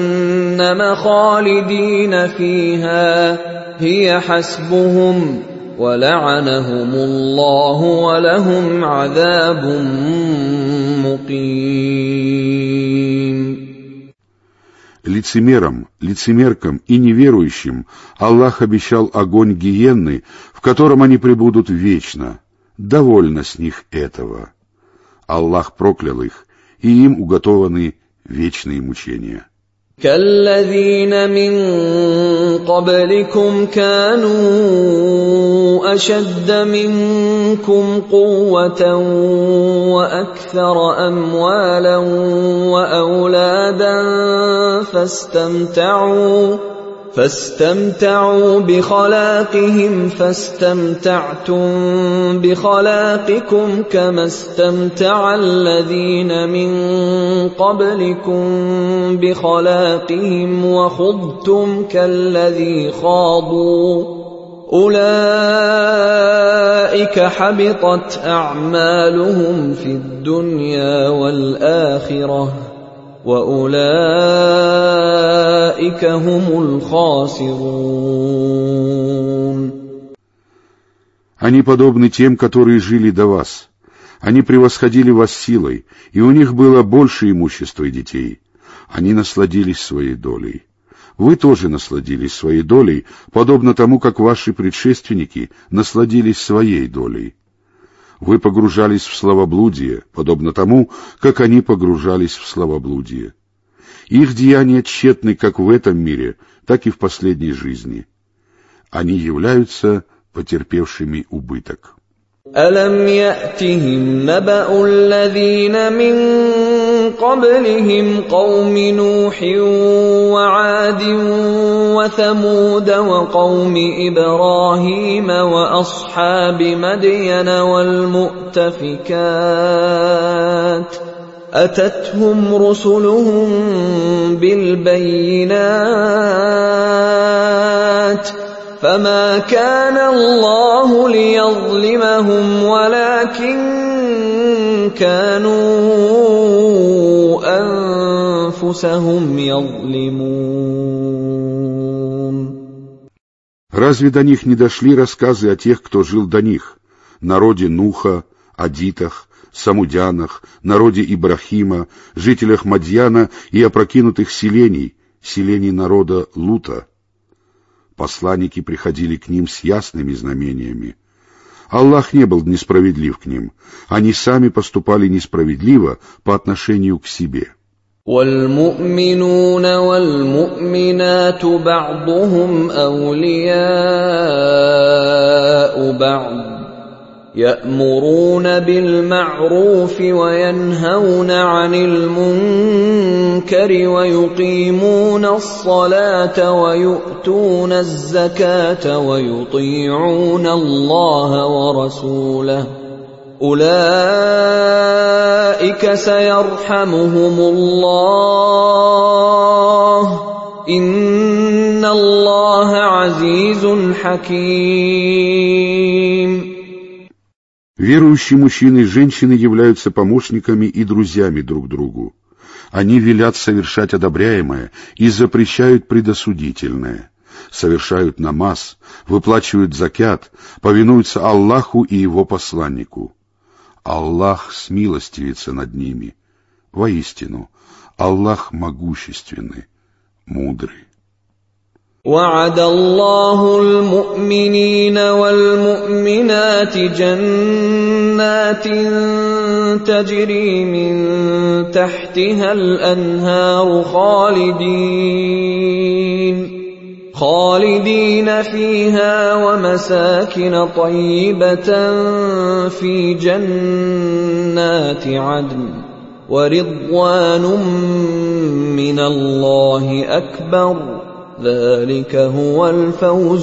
Speaker 2: جهنم خالدين فيها هي حسبهم وَلَعَنَهُمُ اللَّهُ وَلَهُمْ عَذَابٌ مُقِيمٌ.
Speaker 1: Лицемерам, лицемеркам и неверующим Аллах обещал огонь гиенны, в котором они пребудут вечно. Довольно с них этого. Аллах проклял их, и им уготованы вечные мучения.
Speaker 2: كالذين من قبلكم كانوا أشد منكم قوة وأكثر أموالا وأولادا فاستمتعوا فاستمتعوا بخلاقهم فاستمتعتم بخلاقكم كما استمتع الذين من قبلكم بخلاقهم وخضتم كالذي خاضوا أولئك حبطت أعمالهم في الدنيا والآخرة وَأُولَئِكَ هُمُ الْخَاسِرُونَ.
Speaker 1: Они подобны тем, которые жили до вас. Они превосходили вас силой, и у них было больше имущества и детей. Они насладились своей долей. Вы тоже насладились своей долей, подобно тому, как ваши предшественники насладились своей долей. Вы погружались в словоблудие, подобно тому, как они погружались в словоблудие. Их деяния тщетны как в этом мире, так и в последней жизни. Они являются потерпевшими убыток.
Speaker 2: أَلَمْ يَأْتِهِمْ نَبَأُ الَّذِينَ مِنْ قَبْلِهِمْ قَوْمِ نُوحٍ وَعَادٍ وَثَمُودَ وَقَوْمِ إِبْرَاهِيمَ وَأَصْحَابِ مَدْيَنَ وَالْمُؤْتَفِكَاتِ أَتَتْهُمْ رُسُلُهُم بِالْبَيِّنَاتِ فما كان الله ليظلمهم ولكن كانوا أنفسهم يظلمون.
Speaker 1: Разве до них не дошли рассказы о тех, кто жил до них, народе Нуха, адитах, самудянах, народе Ибрахима, жителях Мадьяна и опрокинутых селений, селений народа Лута? Посланники приходили к ним с ясными знамениями. Аллах не был несправедлив к ним. Они сами поступали несправедливо по отношению к себе.
Speaker 2: وَالْمُؤْمِنُونَ وَالْمُؤْمِنَاتُ بَعْضُهُمْ أَوْلِيَاءُ بَعْضٍ يَأْمُرُونَ بِالْمَعْرُوفِ وَيَنْهَوْنَ عَنِ الْمُنكَرِ وَيُقِيمُونَ الصَّلَاةَ وَيُؤْتُونَ الزَّكَاةَ وَيُطِيعُونَ اللَّهَ وَرَسُولَهُ أُولَئِكَ سَيَرْحَمُهُمُ اللَّهُ إِنَّ اللَّهَ عَزِيزٌ حَكِيمٌ.
Speaker 1: Верующие мужчины и женщины являются помощниками и друзьями друг другу. Они велят совершать одобряемое и запрещают предосудительное, совершают намаз, выплачивают закят, повинуются Аллаху и Его посланнику. Аллах смилостивится над ними. Воистину, Аллах могущественный, мудрый.
Speaker 2: وعد الله المؤمنين والمؤمنات جنات تجري من تحتها الأنهار خالدين خالدين فيها ومساكن طيبة في جنات عدن ورضوان من الله أكبر ذلك هو الفوز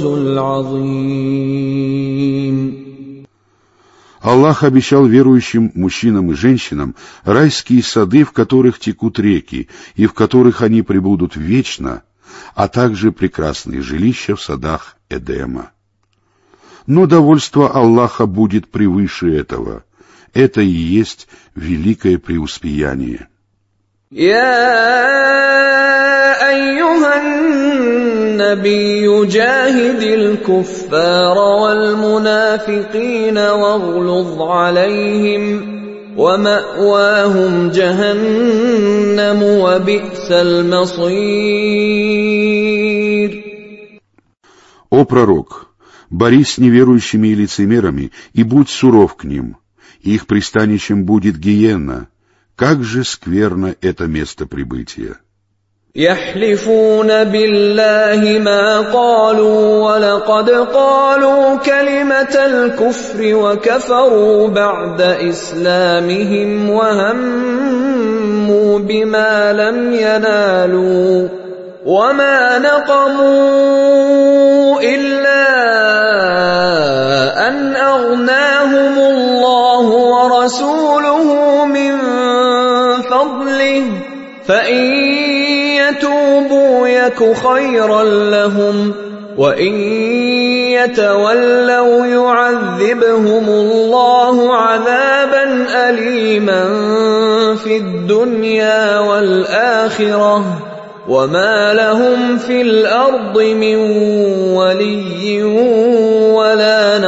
Speaker 2: العظيم.
Speaker 1: Аллах обещал верующим мужчинам и женщинам райские сады, в которых текут реки, и в которых они пребудут вечно, а также прекрасные жилища в садах Эдема. Но довольство Аллаха будет превыше этого. Это и есть великое преуспеяние.
Speaker 2: يا أيها النبي جاهد الكفار والمنافقين واغلظ عليهم ومأواهم جهنم وبئس المصير.
Speaker 1: О пророк, борись с неверующими и лицемерами и будь суров к ним. Их пристанищем будет гиенна. Как же скверно это место прибытия!
Speaker 2: يحلفون بالله ما قالوا ولقد قالوا كلمة الكفر وكفروا بعد إسلامهم وهموا بما لم ينالوا وما نقموا إلا أن أغناهم الله ورسوله من فضله فإن يتوبوا يك خيرا لهم وإن يتولوا يعذبهم الله عذابا أليما في الدنيا والآخرة وما لهم في الأرض من ولي ولا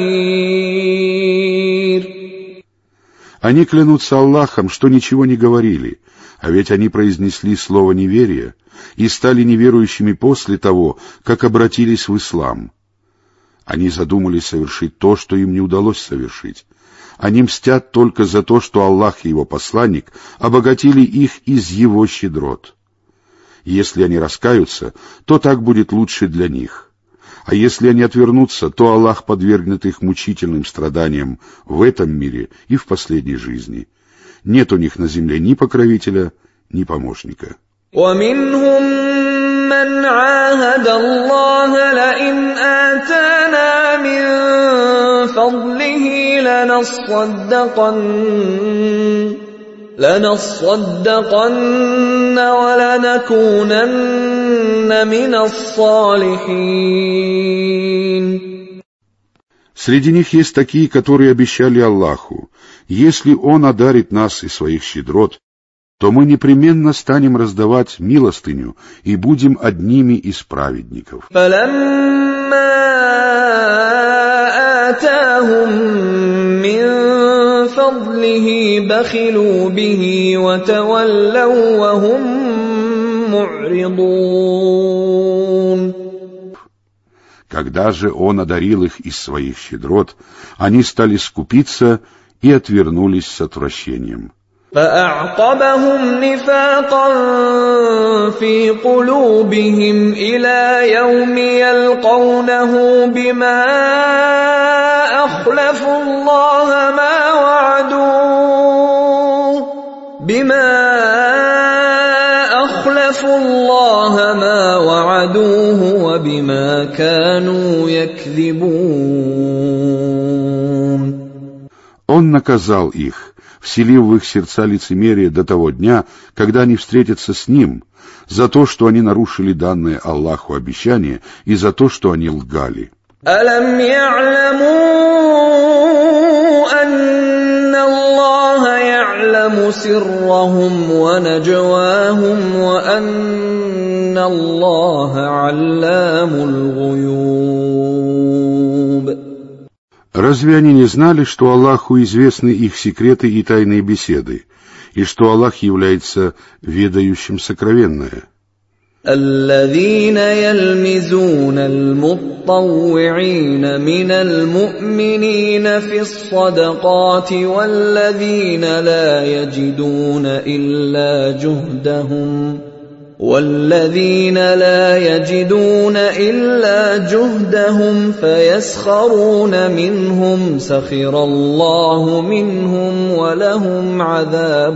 Speaker 2: نصير.
Speaker 1: Они клянутся Аллахом, что ничего не говорили, а ведь они произнесли слово неверия и стали неверующими после того, как обратились в ислам. Они задумали совершить то, что им не удалось совершить. Они мстят только за то, что Аллах и Его посланник обогатили их из Его щедрот. Если они раскаются, то так будет лучше для них. А если они отвернутся, то Аллах подвергнет их мучительным страданиям в этом мире и в последней жизни. Нет у них на земле ни покровителя, ни помощника.
Speaker 2: ومنهم من عاهد الله لئن آتانا من فضله لنصدقن لنصدقن ولنكونن من الصالحين.
Speaker 1: Среди них есть такие, которые обещали Аллаху: если Он одарит нас из своих щедрот, то мы непременно станем раздавать милостыню и будем одними из праведников.
Speaker 2: فضله بخلوا به وتولوا وهم معرضون.
Speaker 1: Когда же Он одарил их из своих щедрот, они стали скупиться и отвернулись с отвращением.
Speaker 2: فأعقبهم نفاقا في قلوبهم إلى يوم يلقونه بما أخلفوا الله ما وعدوه بما أخلفوا الله ما وعدوه وبما كانوا يكذبون.
Speaker 1: Он наказал их, вселив в их сердца лицемерие до того дня, когда они встретятся с Ним, за то, что они нарушили данное Аллаху обещание, и за то, что они лгали.
Speaker 2: أَلَمْ يَعْلَمُوا أَنَّ اللَّهَ يَعْلَمُ سِرَّهُمْ وَنَجْوَاهُمْ وَأَنَّ اللَّهَ عَلَّامُ الْغُيُوبِ.
Speaker 1: Разве они не знали, что Аллаху известны их секреты и тайные беседы, и что Аллах является ведающим сокровенное?
Speaker 2: الذين يلمزون المطوعين من المؤمنين في الصدقات والذين لا يجدون إلا جهدهم والذين لا يجدون إلا جهدهم فيسخرون منهم سخر الله منهم ولهم عذاب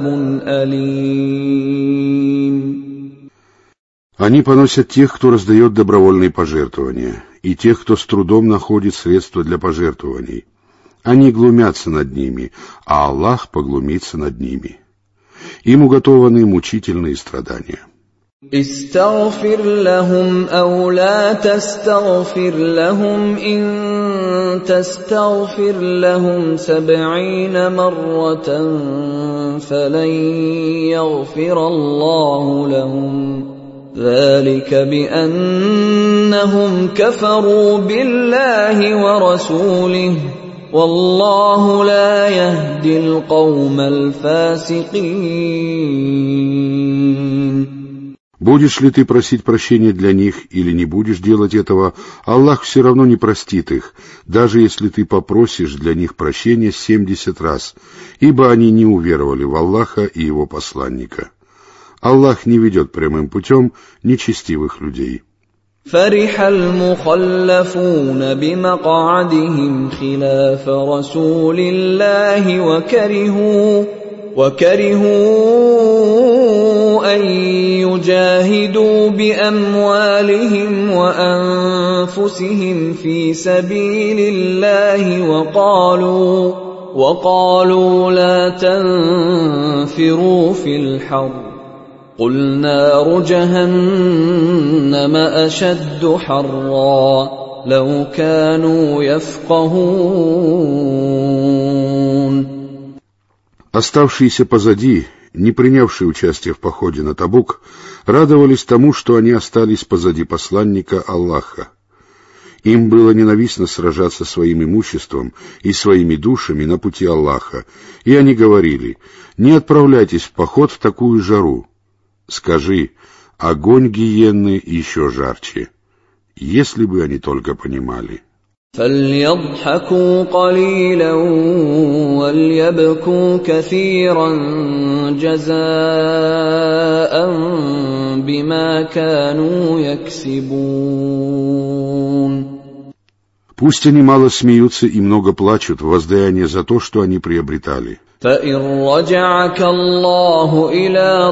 Speaker 2: أليم.
Speaker 1: Они поносят тех, кто раздает добровольные пожертвования, и тех, кто с трудом находит средства для пожертвований. Они глумятся над ними, а Аллах поглумится над ними. Им уготованы мучительные страдания.
Speaker 2: استغفر لهم أو لا تستغفر لهم إن تستغفر لهم سبعين مرة فلن يغفر الله لهم ذلك بأنهم كفروا بالله ورسوله والله لا يهدي القوم الفاسقين.
Speaker 1: Будешь ли ты просить прощения для них или не будешь делать этого, Аллах все равно не простит их, даже если ты попросишь для них прощения семьдесят раз, ибо они не уверовали в Аллаха и Его посланника. Аллах не ведет прямым путем нечестивых людей.
Speaker 2: فرح المخلفون بمقعدهم خلاف رسول الله وكرهوا وكرهوا أن يجاهدوا بأموالهم وأنفسهم في سبيل الله وقالوا وقالوا لا تنفروا في الحر قل نار جهنم أشد حرا لو كانوا يفقهون.
Speaker 1: Оставшиеся позади, не принявшие участие в походе на Табук, радовались тому, что они остались позади посланника Аллаха. Им было ненавистно сражаться своим имуществом и своими душами на пути Аллаха, и они говорили: «Не отправляйтесь в поход в такую жару». Скажи: огонь гиенны еще жарче, если бы они только понимали.
Speaker 2: فليضحكوا قليلا وليبكوا كثيرا جزاء بما كانوا يكسبون.
Speaker 1: Пусть они мало смеются и много плачут в воздаяние за то, что они приобретали.
Speaker 2: فإن رجعك الله إلى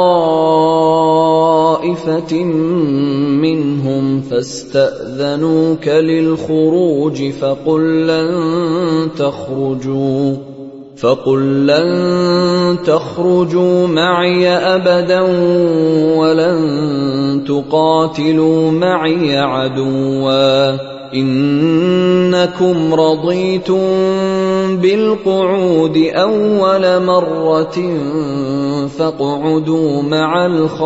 Speaker 2: طائفة منهم فاستأذنوك للخروج فقل لن تخرجوا فقل لن تخرجوا معي أبدا ولن تقاتلوا معي عدوا إنكم رضيتم بالقعود أول مرة فاقعدوا مع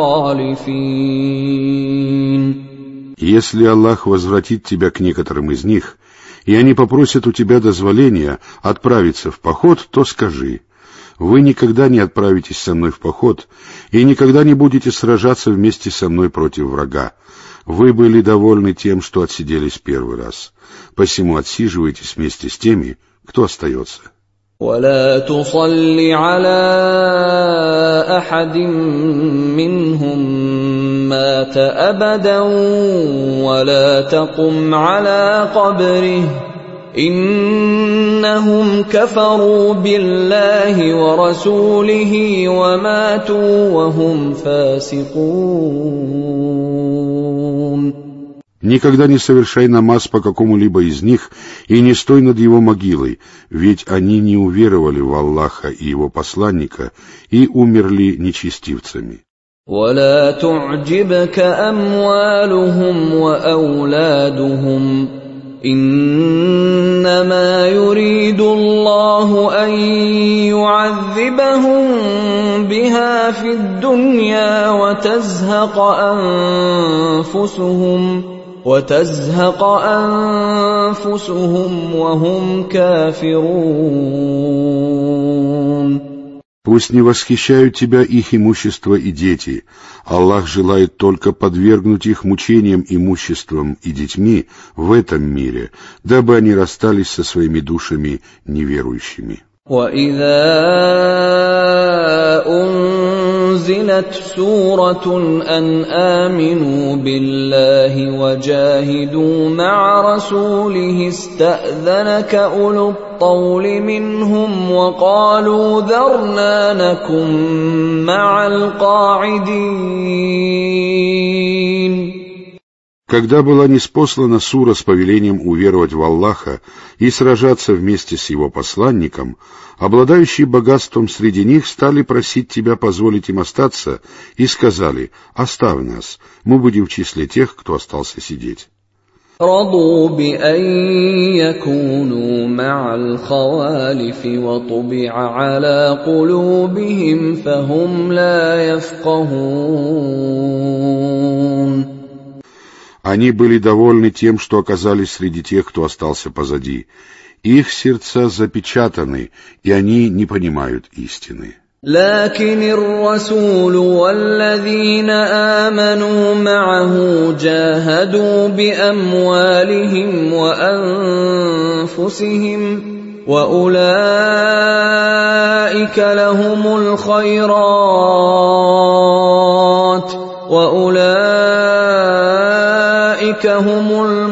Speaker 2: الخالفين.
Speaker 1: Если Аллах возвратит тебя к некоторым из них, и они попросят у тебя дозволения отправиться в поход, то скажи: вы никогда не отправитесь со мной в поход и никогда не будете сражаться вместе со мной против врага. Вы были довольны тем, что отсиделись первый раз, посему отсиживайтесь вместе с теми, кто остается.
Speaker 2: ولا تصل على أحد منهم مات أبدا ولا تقم على قبره إنهم كفروا بالله ورسوله وماتوا وهم فاسقون.
Speaker 1: Никогда не совершай намаз по какому-либо из них и не стой над его могилой, ведь они не уверовали в Аллаха и Его посланника и умерли нечестивцами.
Speaker 2: ولا تعجبك أموالهم وأولادهم إنما يريد الله أن يعذبهم بها في الدنيا وتزهق أنفسهم وتزهق أنفسهم وهم كافرون.
Speaker 1: Пусть не восхищают тебя их имущество и дети. Аллах желает только подвергнуть их мучениям имуществом и детьми в этом мире, дабы они расстались со своими душами неверующими.
Speaker 2: وَإِذَا أُنزِلَتْ سُورَةٌ أَنْ آمِنُوا بِاللَّهِ وَجَاهِدُوا مَعَ رَسُولِهِ اسْتَأْذَنَكَ أُولُو الطَّوْلِ مِنْهُمْ وَقَالُوا ذَرْنَا نَكُن مَّعَ الْقَاعِدِينَ.
Speaker 1: Когда была ниспослана сура с повелением уверовать в Аллаха и сражаться вместе с Его посланником, обладающие богатством среди них стали просить тебя позволить им остаться и сказали: «Оставь нас, мы будем в числе тех, кто остался сидеть».
Speaker 2: رضوا بأن يكونوا مع الخوالف وطبع على قلوبهم فهم لا يفقهون.
Speaker 1: Они были довольны тем, что оказались среди тех, кто остался позади. Их сердца запечатаны, и они не понимают истины.
Speaker 2: لكن الرسول والذين آمنوا معه جاهدوا بأموالهم وأنفسهم وأولئك لهم الخيرات وأولئك هم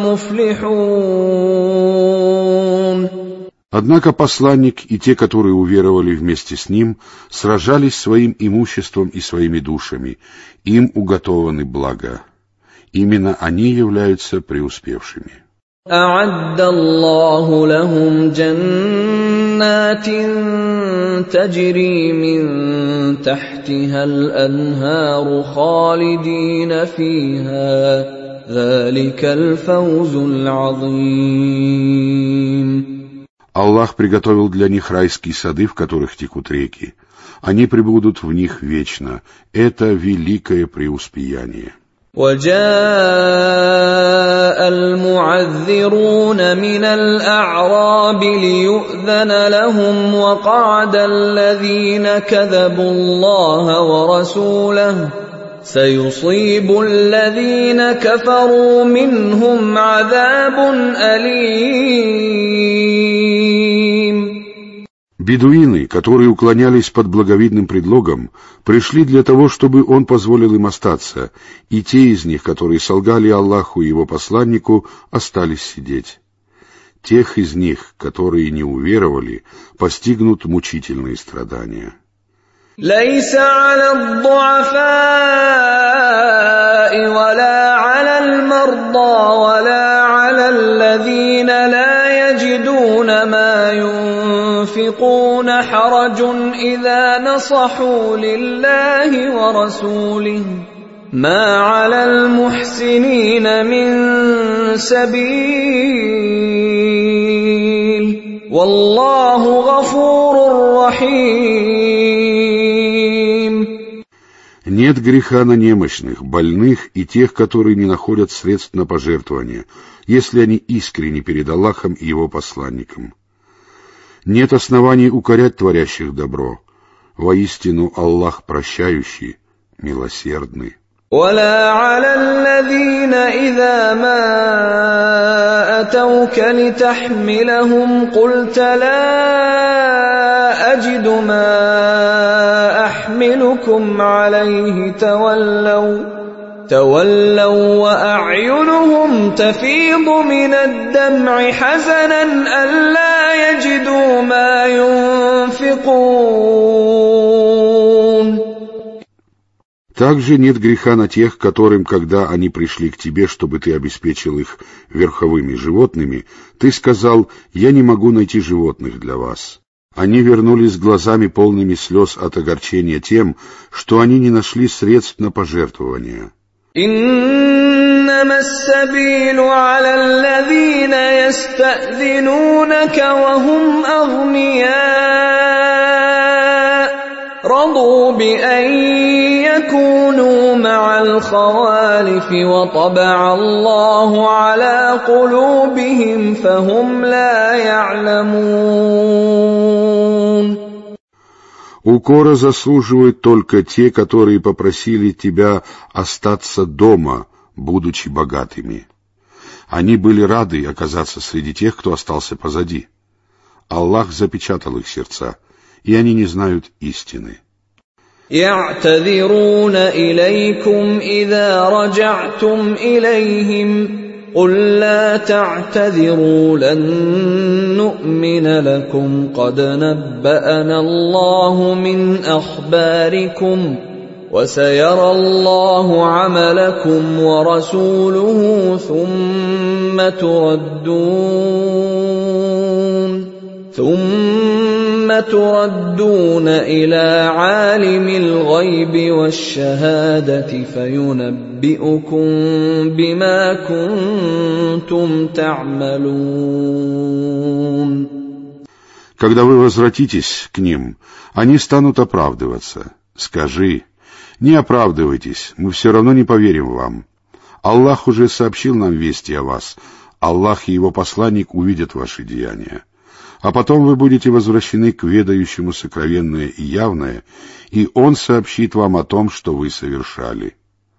Speaker 2: المفلحون.
Speaker 1: Однако посланник и те, которые уверовали вместе с ним, сражались своим имуществом и своими душами. Им уготованы блага. Именно они являются преуспевшими.
Speaker 2: أعد الله لهم جنات تجري من تحتها الأنهار خالدين فيها ذلك الفوز العظيم.
Speaker 1: Аллах приготовил для них райские сады, в которых текут реки. Они пребудут в них вечно. Это великое преуспеяние.
Speaker 2: وجاء المعذرون من الأعراب ليؤذن لهم وقعد الذين كذبوا الله ورسوله سيصيب الذين كفروا منهم عذاب أليم.
Speaker 1: Бедуины, которые уклонялись под благовидным предлогом, пришли для того, чтобы он позволил им остаться, и те из них, которые солгали Аллаху и его посланнику, остались сидеть. Тех из них, которые не уверовали, постигнут мучительные страдания.
Speaker 2: ليس على الضعفاء ولا على المرضى ولا على الذين لا يجدون ما ينفقون حرج إذا نصحوا لله ورسوله ما على المحسنين من سبيل والله غفور رحيم.
Speaker 1: Нет греха на немощных, больных и тех, которые не находят средств на пожертвование, если они искренни перед Аллахом и его посланником. Нет оснований укорять творящих добро. Воистину Аллах прощающий, милосердный.
Speaker 2: ولا على الذين إذا ما أتوك لتحملهم قلت لا أجد ما أحملكم عليه تولوا تولوا وأعينهم تفيض من الدمع حزنا ألا يجدوا ما ينفقون.
Speaker 1: Также нет греха на тех, которым, когда они пришли к тебе, чтобы ты обеспечил их верховыми животными, ты сказал: «Я не могу найти животных для вас». Они вернулись с глазами полными слез от огорчения тем, что они не нашли средств на пожертвования.
Speaker 2: إنما السبيل على الذين يستأذنونك وهم أغنياء رضوا بأن يكونوا مع الخوالف وطبع الله على قلوبهم فهم لا يعلمون.
Speaker 1: Укора заслуживают только те, которые попросили тебя остаться дома, будучи богатыми. Они были рады оказаться среди тех, кто остался позади. Аллах запечатал их сердца, и они не знают истины.
Speaker 2: يعتذرون إليكم إذا رجعتم إليهم قل لا تعتذروا لن نؤمن لكم قد نبأنا الله من أخباركم وسيرى الله عملكم ورسوله ثم تردون ثم تردون إلى عالم الغيب والشهادة فينبئكم بما كنتم تعملون.
Speaker 1: Когда вы возвратитесь к ним, они станут оправдываться. Скажи: не оправдывайтесь, мы все равно не поверим вам. Аллах уже сообщил нам вести о вас. Аллах и его посланник увидят ваши деяния. А потом вы будете возвращены к ведающему сокровенное и явное, и он сообщит вам о том, что вы совершали.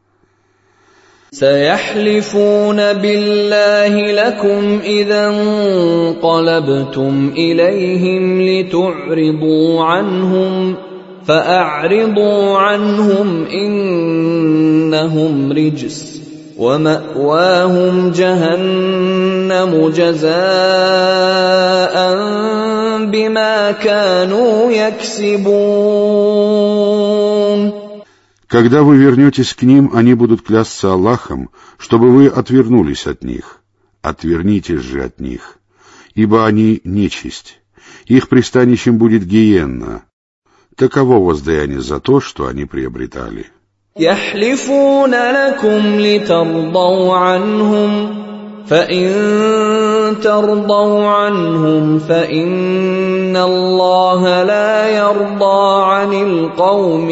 Speaker 2: سيحلفون بالله لكم إذا انقلبتم إليهم لتعرضوا عنهم فأعرضوا عنهم إنهم رجس ومأواهم جهنم جزاء بما كانوا يكسبون.
Speaker 1: Когда вы вернетесь к ним, они будут клясться Аллахом, чтобы вы отвернулись от них. Отвернитесь же от них, ибо они нечисть. Их пристанищем будет гиенна. Таково воздаяние за то, что они приобретали.
Speaker 2: يحلفون لكم لترضوا عنهم فإن ترضوا عنهم فإن الله لا يرضى عن القوم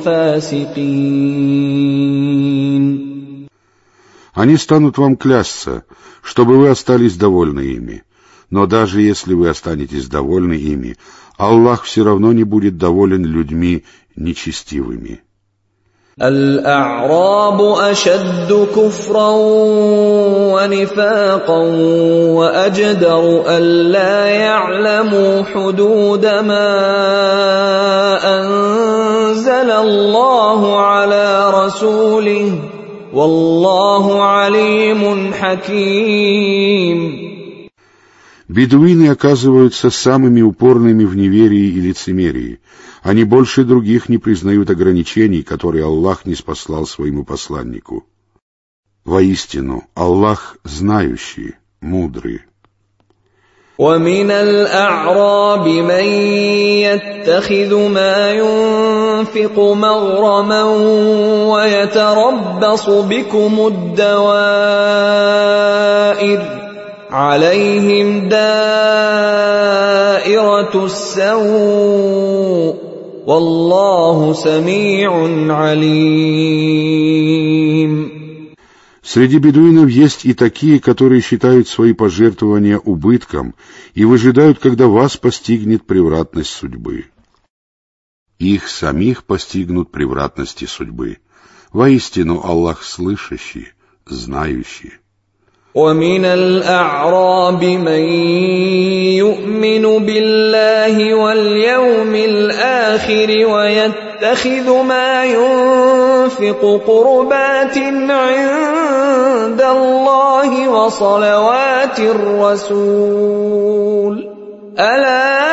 Speaker 2: الفاسقين.
Speaker 1: Они станут вам клясться, чтобы вы остались довольны ими. Но даже если вы останетесь довольны ими, Аллах все равно не будет доволен людьми нечестивыми.
Speaker 2: الأعراب أشد كفرا ونفاقا وأجدر ألا يعلموا حدود ما أنزل الله على رسوله والله عليم حكيم.
Speaker 1: Бедуины оказываются самыми упорными в неверии и лицемерии. Они больше других не признают ограничений, которые Аллах ниспослал своему посланнику. Воистину, Аллах знающий, мудрый.
Speaker 2: ومن الأعراب من يتخذ ما ينفق مغرما ويتربص بكم الدوائر عليهم دائرة السوء والله سميع عليم.
Speaker 1: Среди бедуинов есть и такие, которые считают свои пожертвования убытком и выжидают, когда вас постигнет превратность судьбы. Их самих постигнут превратности судьбы. Воистину Аллах слышащий, знающий.
Speaker 2: ومن الأعراب من يؤمن بالله واليوم الآخر ويتخذ ما ينفق قربات عند الله وصلوات الرسول ألا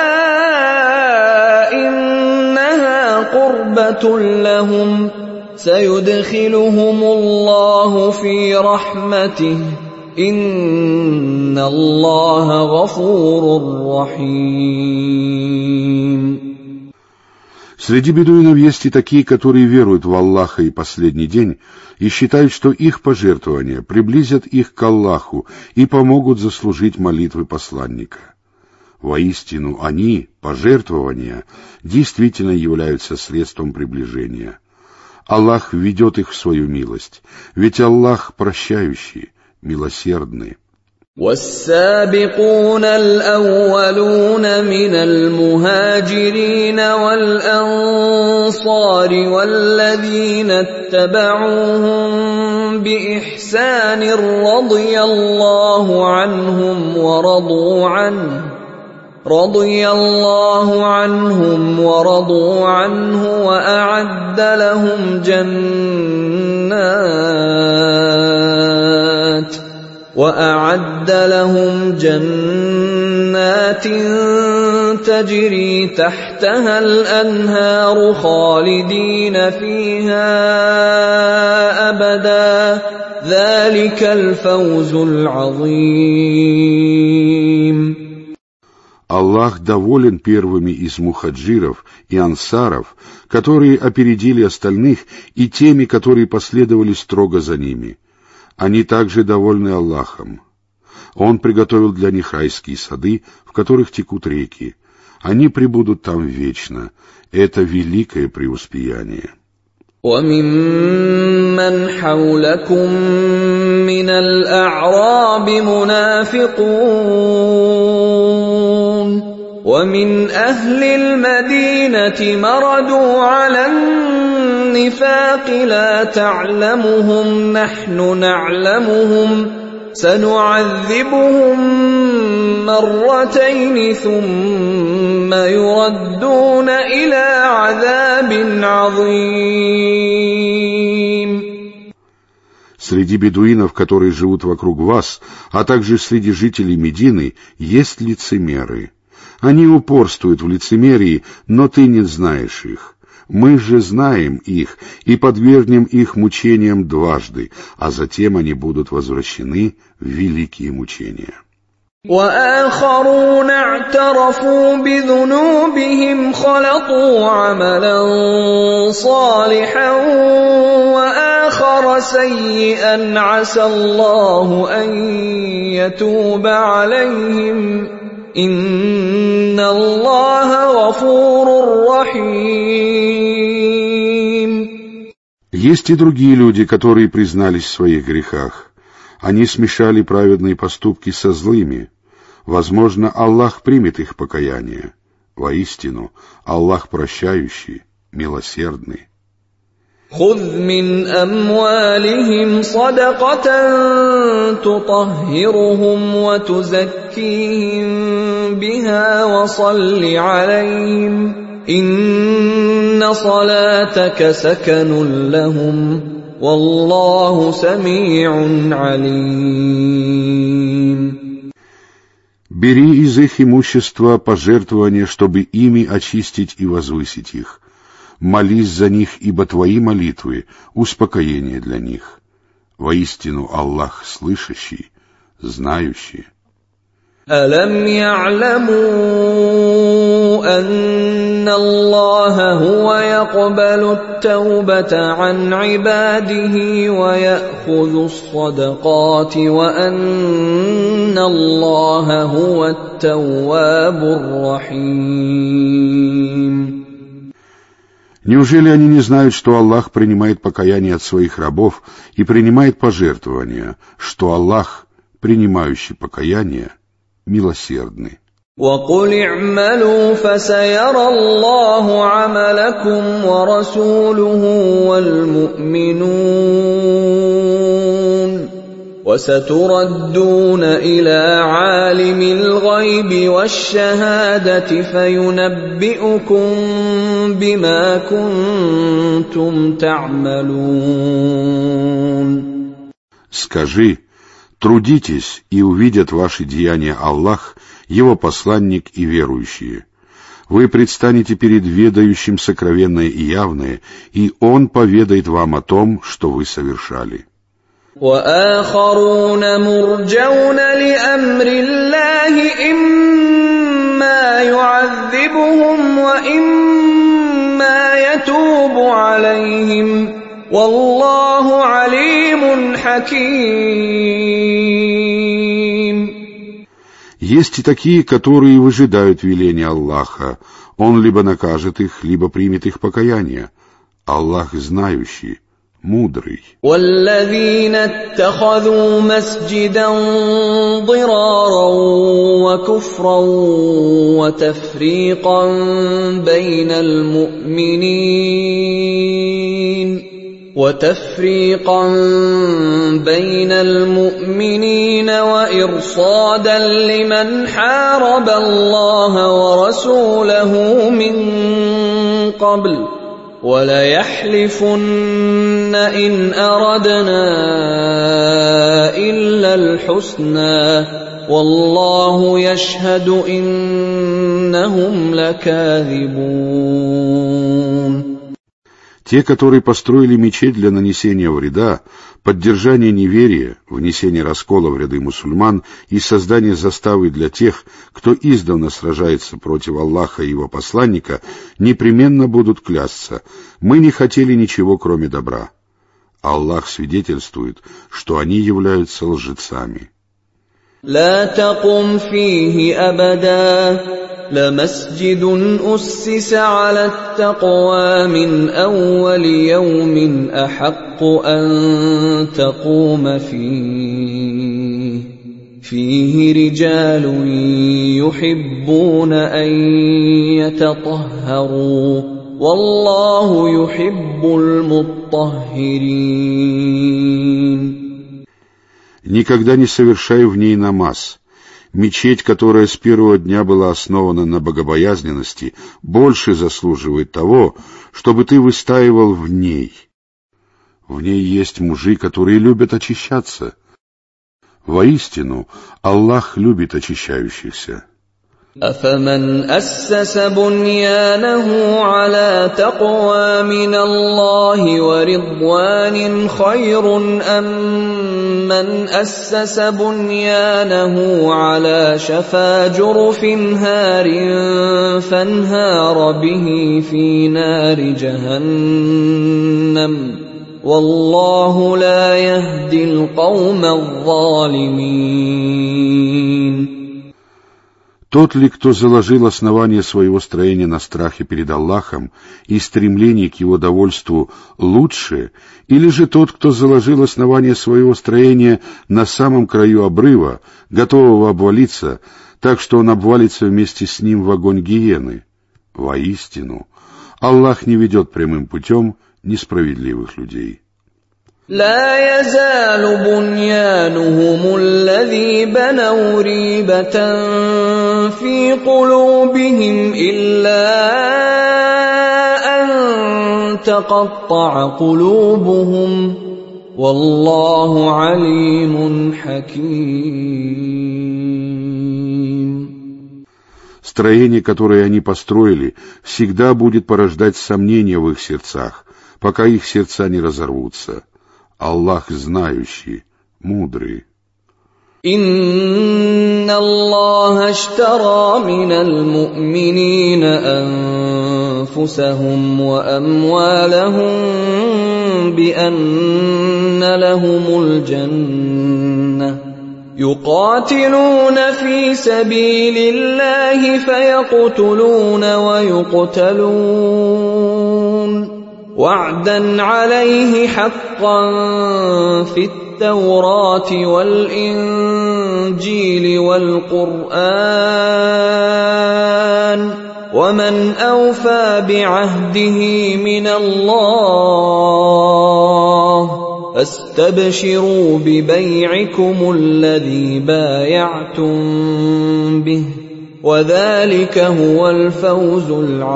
Speaker 2: إنها قربة لهم سيدخلهم الله في رحمته إن الله غفور رحيم.
Speaker 1: Среди бедуинов есть и такие, которые веруют в Аллаха и последний день и считают, что их пожертвования приблизят их к Аллаху и помогут заслужить молитвы посланника. Воистину, они, пожертвования, действительно являются средством приближения. Аллах ведет их в свою милость, ведь Аллах прощающий, милосердный.
Speaker 2: والسابقون الأولون من المهاجرين والأنصار والذين اتبعوهم بإحسان رضي الله عنهم ورضوا عنه رضي الله عنهم ورضوا عنه وأعد لهم جنات وأعد لهم جنات تجري تحتها الأنهار خالدين فيها أبدا ذلك الفوز العظيم.
Speaker 1: Аллах доволен первыми из мухаджиров и ансаров, которые опередили остальных, и теми, которые последовали строго за ними. Они также довольны Аллахом. Он приготовил для них райские сады, в которых текут реки. Они пребудут там вечно. Это великое преуспеяние.
Speaker 2: وَمِمَّنْ حَوْلَكُمْ مِنَ الْأَعْرَابِ مُنَافِقُونَ وَمِنْ أَهْلِ الْمَدِينَةِ مَرَدُوا عَلَى النِّفَاقِ لَا تَعْلَمُهُمْ نَحْنُ نَعْلَمُهُمْ سَنُعَذِّبُهُم مرتين ثم يردون إلى عذاب عظيم.
Speaker 1: Среди бедуинов, которые живут вокруг вас, а также среди жителей Медины, есть лицемеры. Они упорствуют в лицемерии, но ты не знаешь их. Мы же знаем их и подвергнем их мучениям дважды, а затем они будут возвращены в великие мучения.
Speaker 2: وآخرون اعترفوا بذنوبهم خلطوا عملا صالحا وآخر سيئا عسى الله أن يتوب عليهم إن الله غفور رحيم.
Speaker 1: Есть и другие люди, которые признались в своих грехах. Они смешали праведные поступки со злыми. Возможно, Аллах примет их покаяние. Воистину, Аллах прощающий, милосердный.
Speaker 2: خذ من أموالهم صدقة تطهرهم وتزكيهم بها وصل عليهم إن صلاتك سكن لهم والله سميع عليم.
Speaker 1: Бери из их имущества пожертвования, чтобы ими очистить и возвысить их. Молись за них, ибо твои молитвы — успокоение для них. Воистину Аллах слышащий, знающий.
Speaker 2: أَلَمْ يَعْلَمُوا أَنَّ اللَّهَ هُوَ يَقْبَلُ التَّوْبَةَ عَنْ عِبَادِهِ وَيَأْخُذُ الصَّدَقَاتِ وَأَنَّ اللَّهَ هُوَ التَّوَّابُ الرَّحِيمُ.
Speaker 1: Неужели они не знают, что Аллах принимает покаяние от своих рабов и принимает пожертвования, что Аллах, принимающий покаяние, милосердный?
Speaker 2: وَقُلِ اعْمَلُوا فَسَيَرَى اللَّهُ عَمَلَكُمْ وَرَسُولُهُ وَالْمُؤْمِنُونَ وَسَتُرَدُّونَ إِلَى عَالِمِ الْغَيْبِ وَالشَّهَادَةِ فَيُنَبِّئُكُم بِمَا كُنتُمْ تَعْمَلُونَ.
Speaker 1: Скажи: трудитесь, и увидят ваши деяния Аллах, Его посланник и верующие. Вы предстанете перед ведающим сокровенное и явное, и Он поведает вам о том, что вы совершали.
Speaker 2: وآخرون مرجون لأمر الله إما يعذبهم وإما يتوب عليهم والله عليم حكيم.
Speaker 1: Есть и такие, которые выжидают веления Аллаха. Он либо накажет их, либо примет их покаяние. Аллах знающий, мудрый.
Speaker 2: والذين اتخذوا مسجدا ضرارا وكفرا وتفريقا بين المؤمنين وتفريقا بين المؤمنين وإرصادا لمن حارب الله ورسوله من قبل وَلَيَحْلِفُنَّ إِنْ أَرَدْنَا إِلَّا الْحُسْنَى وَاللَّهُ يَشْهَدُ إِنَّهُمْ لَكَاذِبُونَ.
Speaker 1: Те, которые построили мечеть для нанесения вреда, поддержания неверия, внесения раскола в ряды мусульман и создания заставы для тех, кто издавна сражается против Аллаха и его посланника, непременно будут клясться: мы не хотели ничего, кроме добра. Аллах свидетельствует, что они являются лжецами.
Speaker 2: لا تقم فيه أبدا لمسجد أسس على التقوى من أول يوم أحق أن تقوم فيه فيه رجال يحبون أن يتطهروا والله يحب المطهرين.
Speaker 1: Никогда не совершай в ней намаз. Мечеть, которая с первого дня была основана на богобоязненности, больше заслуживает того, чтобы ты выстаивал в ней. В ней есть мужи, которые любят очищаться. Воистину, Аллах любит очищающихся.
Speaker 2: أفمن أسس بنيانه على تقوى من الله ورضوان خير أم من أسس بنيانه على شفا جرف هار فانهار به في نار جهنم والله لا يهدي القوم الظالمين.
Speaker 1: Тот ли, кто заложил основание своего строения на страхе перед Аллахом и стремлении к его довольству, лучше, или же тот, кто заложил основание своего строения на самом краю обрыва, готового обвалиться, так что он обвалится вместе с ним в огонь гиены? Воистину, Аллах не ведет прямым путем несправедливых людей.
Speaker 2: لا يزال بنيانهم الذي بنوا ريبة في قلوبهم إلا أن تقطع قلوبهم والله عليم حكيم.
Speaker 1: Строение, которое они построили, всегда будет порождать сомнения в их сердцах, пока их сердца не разорвутся. Аллах знающий, мудрый.
Speaker 2: إن الله اشترى من المؤمنين أنفسهم وأموالهم بأن لهم الجنة يقاتلون في سبيل الله فيقتلون ويقتلون وعدا عليه حقا في التوراة والإنجيل والقرآن ومن أوفى بعهده من الله فاستبشروا ببيعكم الذي بايعتم به وذلك هو الفوز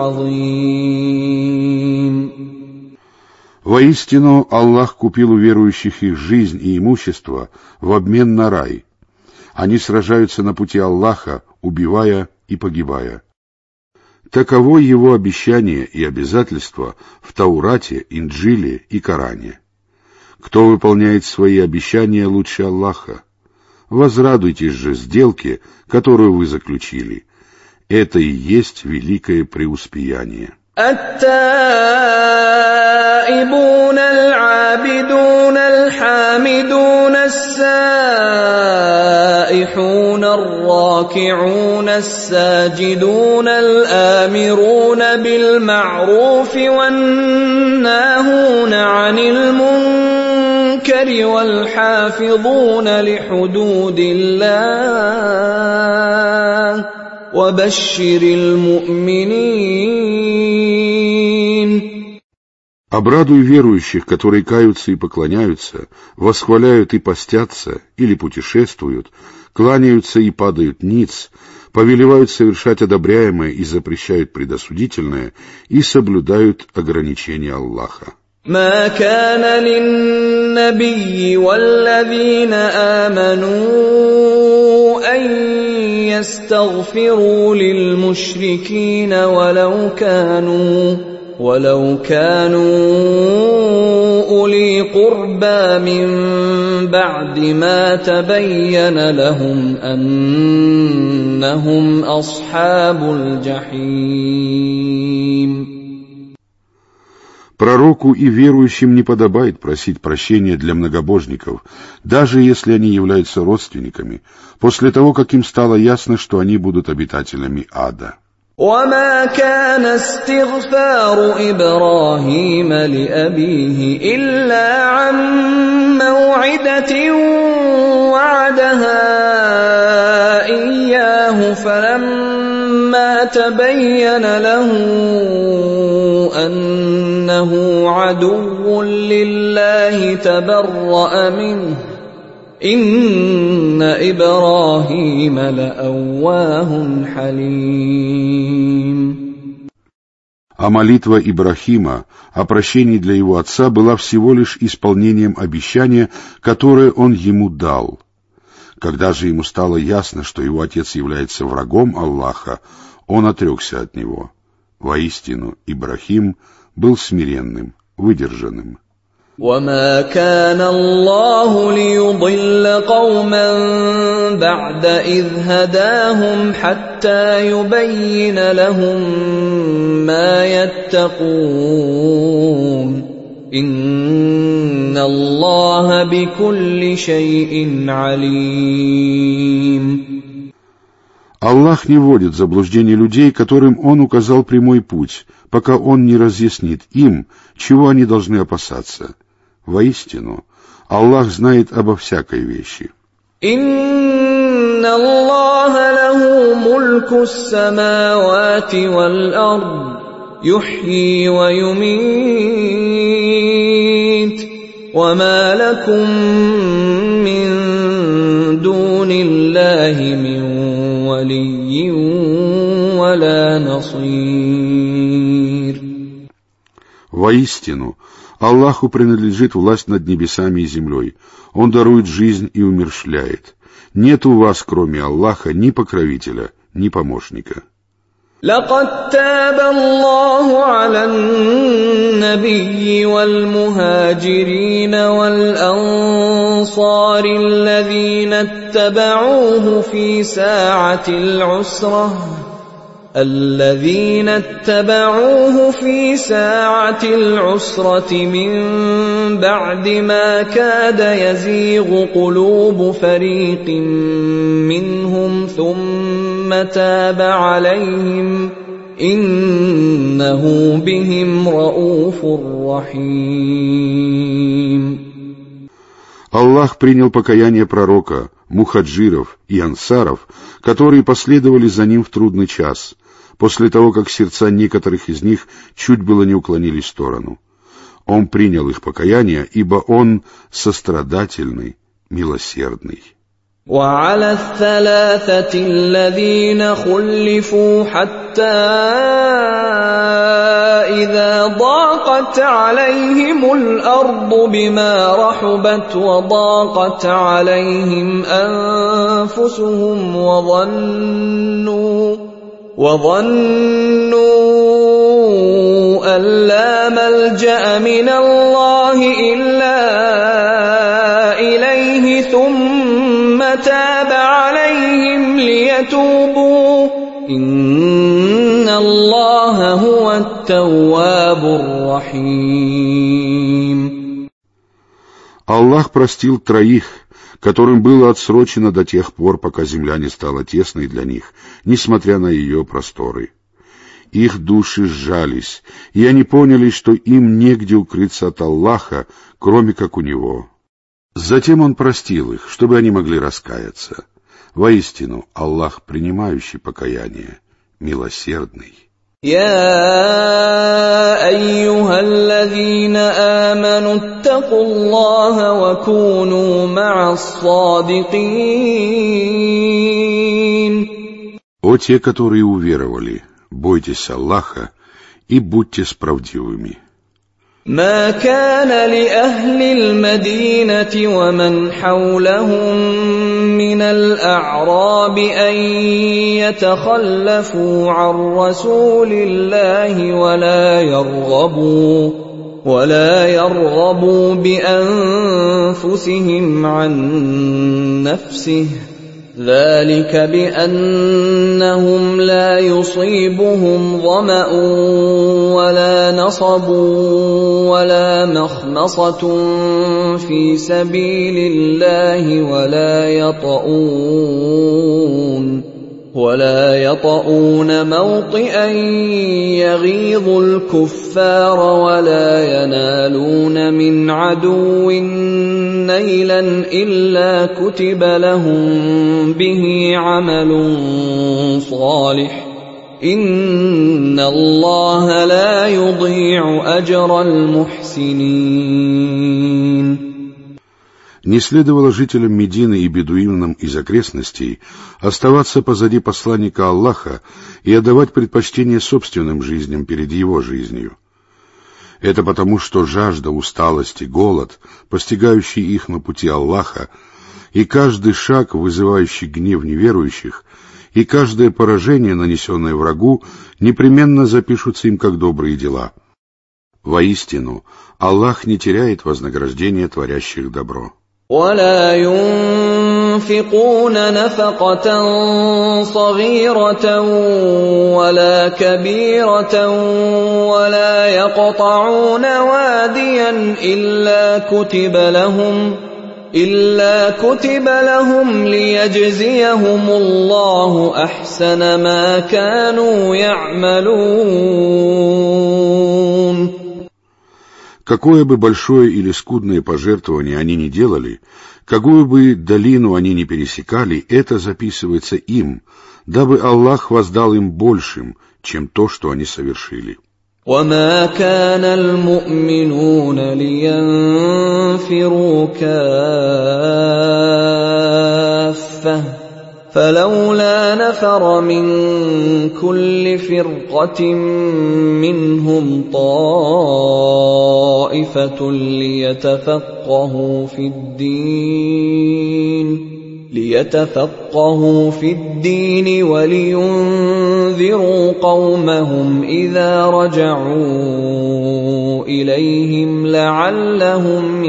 Speaker 2: العظيم.
Speaker 1: Воистину, Аллах купил у верующих их жизнь и имущество в обмен на рай. Они сражаются на пути Аллаха, убивая и погибая. Таково его обещание и обязательство в Таурате, Инджиле и Коране. Кто выполняет свои обещания лучше Аллаха? Возрадуйтесь же сделке, которую вы заключили. Это и есть великое преуспеяние.
Speaker 2: التائبون العابدون الحامدون السائحون الراكعون الساجدون الآمرون بالمعروف والناهون عن المنكر والحافظون لحدود الله وبشر المؤمنين.
Speaker 1: Обрадуй верующих, которые каются и поклоняются, восхваляют и постятся, или путешествуют, кланяются и падают ниц, повелевают совершать одобряемое и запрещают предосудительное, и соблюдают ограничения Аллаха.
Speaker 2: ما كان للنبي والذين آمنوا أن يستغفروا للمشركين ولو كانوا ولو كانوا أولي قربى من بعد ما تبين لهم أنهم أصحاب الجحيم.
Speaker 1: Пророку и верующим не подобает просить прощения для многобожников, даже если они являются родственниками, после того, как им стало ясно, что они будут обитателями ада.
Speaker 2: وما كان استغفار إبراهيم لأبيه إلا عن موعدة وعدها إياه فلما تبين له أنه عدو لله تبرأ منه إن إبراهيم لأواه حليم.
Speaker 1: А молитва Ибрахима о прощении для его отца была всего лишь исполнением обещания, которое он ему дал. Когда же ему стало ясно, что его отец является врагом Аллаха, он отрекся от него. Воистину, Ибрахим был смиренным, выдержанным.
Speaker 2: وما كان الله ليضل قوما بعد إذ هداهم حتى يبين لهم ما يتقون إن الله بكل شيء عليم.
Speaker 1: Аллах не вводит в заблуждение людей, которым Он указал прямой путь, пока Он не разъяснит им, чего они должны опасаться. Воистину, Аллах знает обо всякой вещи.
Speaker 2: إن الله له ملك السماوات والأرض يحيي ويميت وما لكم من دون الله من ولي ولا نصير.
Speaker 1: Воистину, Аллаху принадлежит власть над небесами и землей. Он дарует жизнь и умерщвляет. Нет у вас, кроме Аллаха, ни покровителя, ни помощника.
Speaker 2: لقد تاب الله على النبي والمهاجرين والأنصار الذين اتبعوه في ساعة العسرة الذين اتبعوه في ساعة العسرة من بعد ما كاد يزيغ قلوب فريق منهم ثم تاب عليهم إنه بهم رؤوف رحيم.
Speaker 1: Аллах принял покаяние пророка, мухаджиров и ансаров, которые последовали за ним в трудный час, после того, как сердца некоторых из них чуть было не уклонились в сторону. Он принял их покаяние, ибо Он сострадательный, милосердный.
Speaker 2: وعلى الثلاثة الذين خلفوا حتى إذا ضاقت عليهم الأرض بما رحبت وضاقت عليهم أنفسهم وظنوا وظنوا أن لا ملجأ من الله إلا إليه ثم تاب عليهم ليتوبوا إن الله هو التواب الرحيم.
Speaker 1: Аллах простил троих, которым было отсрочено до тех пор, пока земля не стала тесной для них, несмотря на ее просторы. Их души сжались, и они поняли, что им негде укрыться от Аллаха, кроме как у Него. Затем Он простил их, чтобы они могли раскаяться. Воистину, Аллах, принимающий покаяние, милосердный.
Speaker 2: يا أيها الذين آمنوا اتقوا الله وكونوا مع الصادقين.
Speaker 1: О те, которые уверовали, бойтесь Аллаха и будьте с правдивыми.
Speaker 2: ما كان لأهل المدينة ومن حولهم من الأعراب أن يتخلفوا عن رسول الله ولا يرغبوا ولا يرغبوا بأنفسهم عن نفسه ذلك بأنهم لا يصيبهم ظمأ ولا نصب ولا مخمصة في سبيل الله ولا يطؤون ولا يطؤون موطئا يغيظ الكفار ولا ينالون من عدو نيلا إلا كتب لهم به عمل صالح إن الله لا يضيع أجر المحسنين.
Speaker 1: Не следовало жителям Медины и бедуинам из окрестностей оставаться позади посланника Аллаха и отдавать предпочтение собственным жизням перед его жизнью. Это потому, что жажда, усталость и голод, постигающие их на пути Аллаха, и каждый шаг, вызывающий гнев неверующих, и каждое поражение, нанесенное врагу, непременно запишутся им как добрые дела. Воистину, Аллах не теряет вознаграждения творящих добро.
Speaker 2: ولا ينفقون نفقة صغيرة ولا كبيرة ولا يقطعون واديا إلا كتب لهم إلا كتب لهم ليجزيهم الله أحسن ما كانوا يعملون.
Speaker 1: Какое бы большое или скудное пожертвование они ни делали, какую бы долину они ни пересекали, это записывается им, дабы Аллах воздал им большим, чем то, что они совершили.
Speaker 2: وما كان المؤمنون لينفروا كافة فلولا نفر من كل فرقة منهم طائفة ليتفقهوا في الدين ليتفقهوا في الدين ولينذروا قومهم إذا رجعوا إليهم لعلهم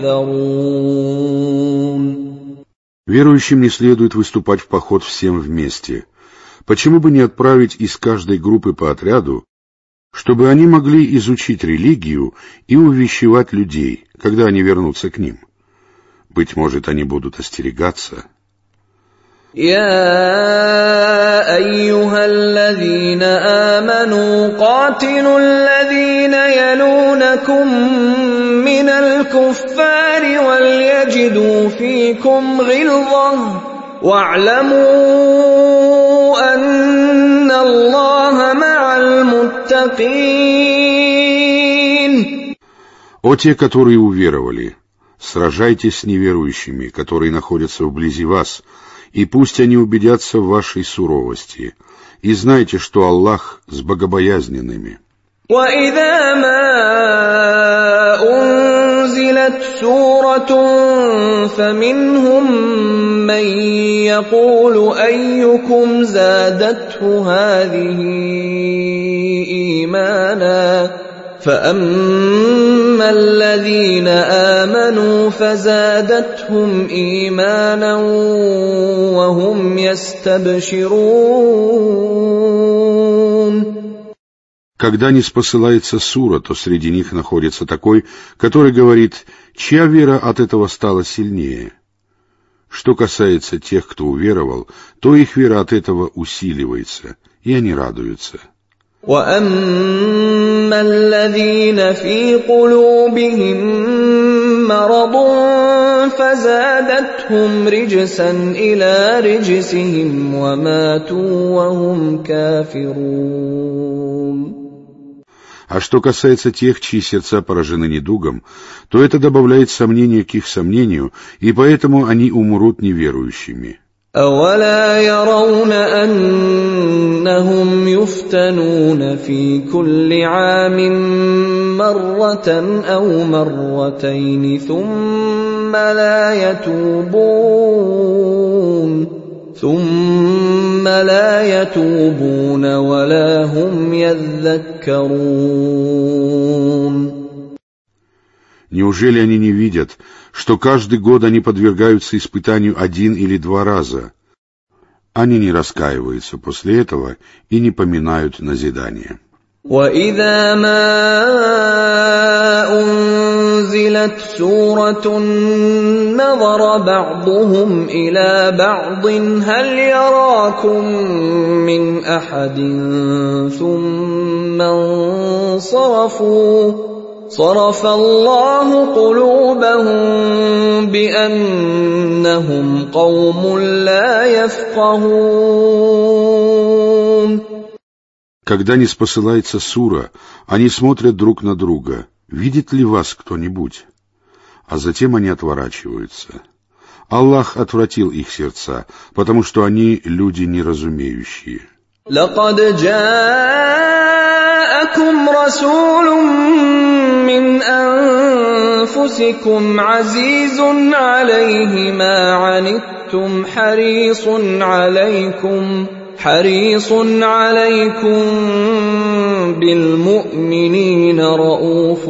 Speaker 2: يحذرون.
Speaker 1: Верующим не следует выступать в поход всем вместе. Почему бы не отправить из каждой группы по отряду, чтобы они могли изучить религию и увещевать людей, когда они вернутся к ним? Быть может, они будут остерегаться.
Speaker 2: يا أيها الذين آمنوا قاتلوا الذين يلونكم من الكفار وليجدوا فيكم غلظة واعلموا أن الله مع المتقين.
Speaker 1: О те, которые уверовали, сражайтесь с неверующими, которые находятся вблизи вас, и пусть они убедятся в вашей суровости, и знайте, что Аллах с богобоязненными.
Speaker 2: وَإِذَا مَا أُنزِلَتْ سُورَةٌ فَمِنْهُم مَّن يَقُولُ أَيُّكُمْ زَادَتْهُ هَٰذِهِ إِيمَانًا فَأَمَّا الَّذِينَ آمَنُوا فَزَادَتْهُمْ إِيمَانًا وَهُمْ يَسْتَبْشِرُونَ.
Speaker 1: Когда не спосылается сура, то среди них находится такой, который говорит, чья вера от этого стала сильнее. Что касается тех, кто уверовал, то их вера от этого усиливается, и они радуются.
Speaker 2: وَأَمَّا الَّذِينَ فِي قُلُوبِهِم مَّرَضٌ فَزَادَتْهُمْ رِجْسًا إِلَىٰ رِجْسِهِمْ وَمَاتُوا وَهُمْ كَافِرُونَ.
Speaker 1: А что касается тех, чьи сердца поражены недугом, то это добавляет сомнения к их сомнению, и поэтому они умрут неверующими.
Speaker 2: أَوَلَا يَرَوْنَ أَنَّهُمْ يُفْتَنُونَ فِي كُلِّ عَامٍ مَّرَّةً أَوْ مَرَّتَيْنِ ثُمَّ لَا يَتُوبُونَ ثُمَّ لَا يَتُوبُونَ وَلَا هُمْ يَذَّكَّرُونَ.
Speaker 1: Неужели они не видят, что каждый год они подвергаются испытанию один или два раза? Они не раскаиваются после этого и не поминают назидания.
Speaker 2: وَإِذَا مَا أُنزِلَتْ سُورَةٌ نَظَرَ بَعْضُهُمْ إِلَى بَعْضٍ هَلْ يَرَاكُم مِّنْ أَحَدٍ ثُمَّ انصَرَفُوا صَرَفَ اللَّهُ قُلُوبَهُم بِأَنَّهُمْ قَوْمٌ لَّا يَفْقَهُونَ.
Speaker 1: Когда не спосылается сура, они смотрят друг на друга, видит ли вас кто-нибудь? А затем они отворачиваются. Аллах отвратил их сердца, потому что они люди неразумеющие.
Speaker 2: لَقَدْ جَاءَكُمْ رَسُولٌ مِّنْ أَنفُسِكُمْ عَزِيزٌ عَلَيْهِ مَا عَنِتُّمْ حَرِيصٌ عَلَيْكُمْ حريص عليكم بالمؤمنين رؤوف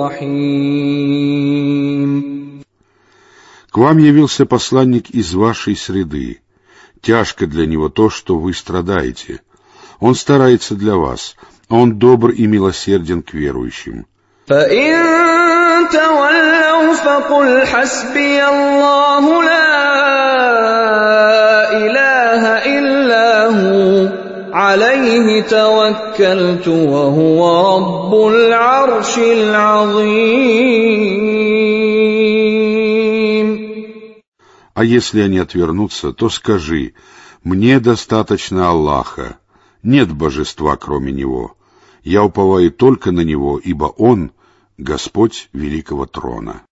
Speaker 2: رحيم.
Speaker 1: К вам явился посланник из вашей среды. Тяжко для него то, что вы страдаете. Он старается для вас. Он добр и милосерден к верующим.
Speaker 2: فَإِن تَوَلَّوْا فَقُلْ حَسْبِيَ اللَّهُ لَا إِلَٰهَ إِلَّا هُوَ عَلَيْهِ تَوَكَّلْتُ وَهُوَ رَبُّ الْعَرْشِ الْعَظِيمِ.
Speaker 1: А если они отвернутся, то скажи: мне достаточно Аллаха, нет божества кроме Него. Я уповаю только на Него, ибо Он — Господь великого трона.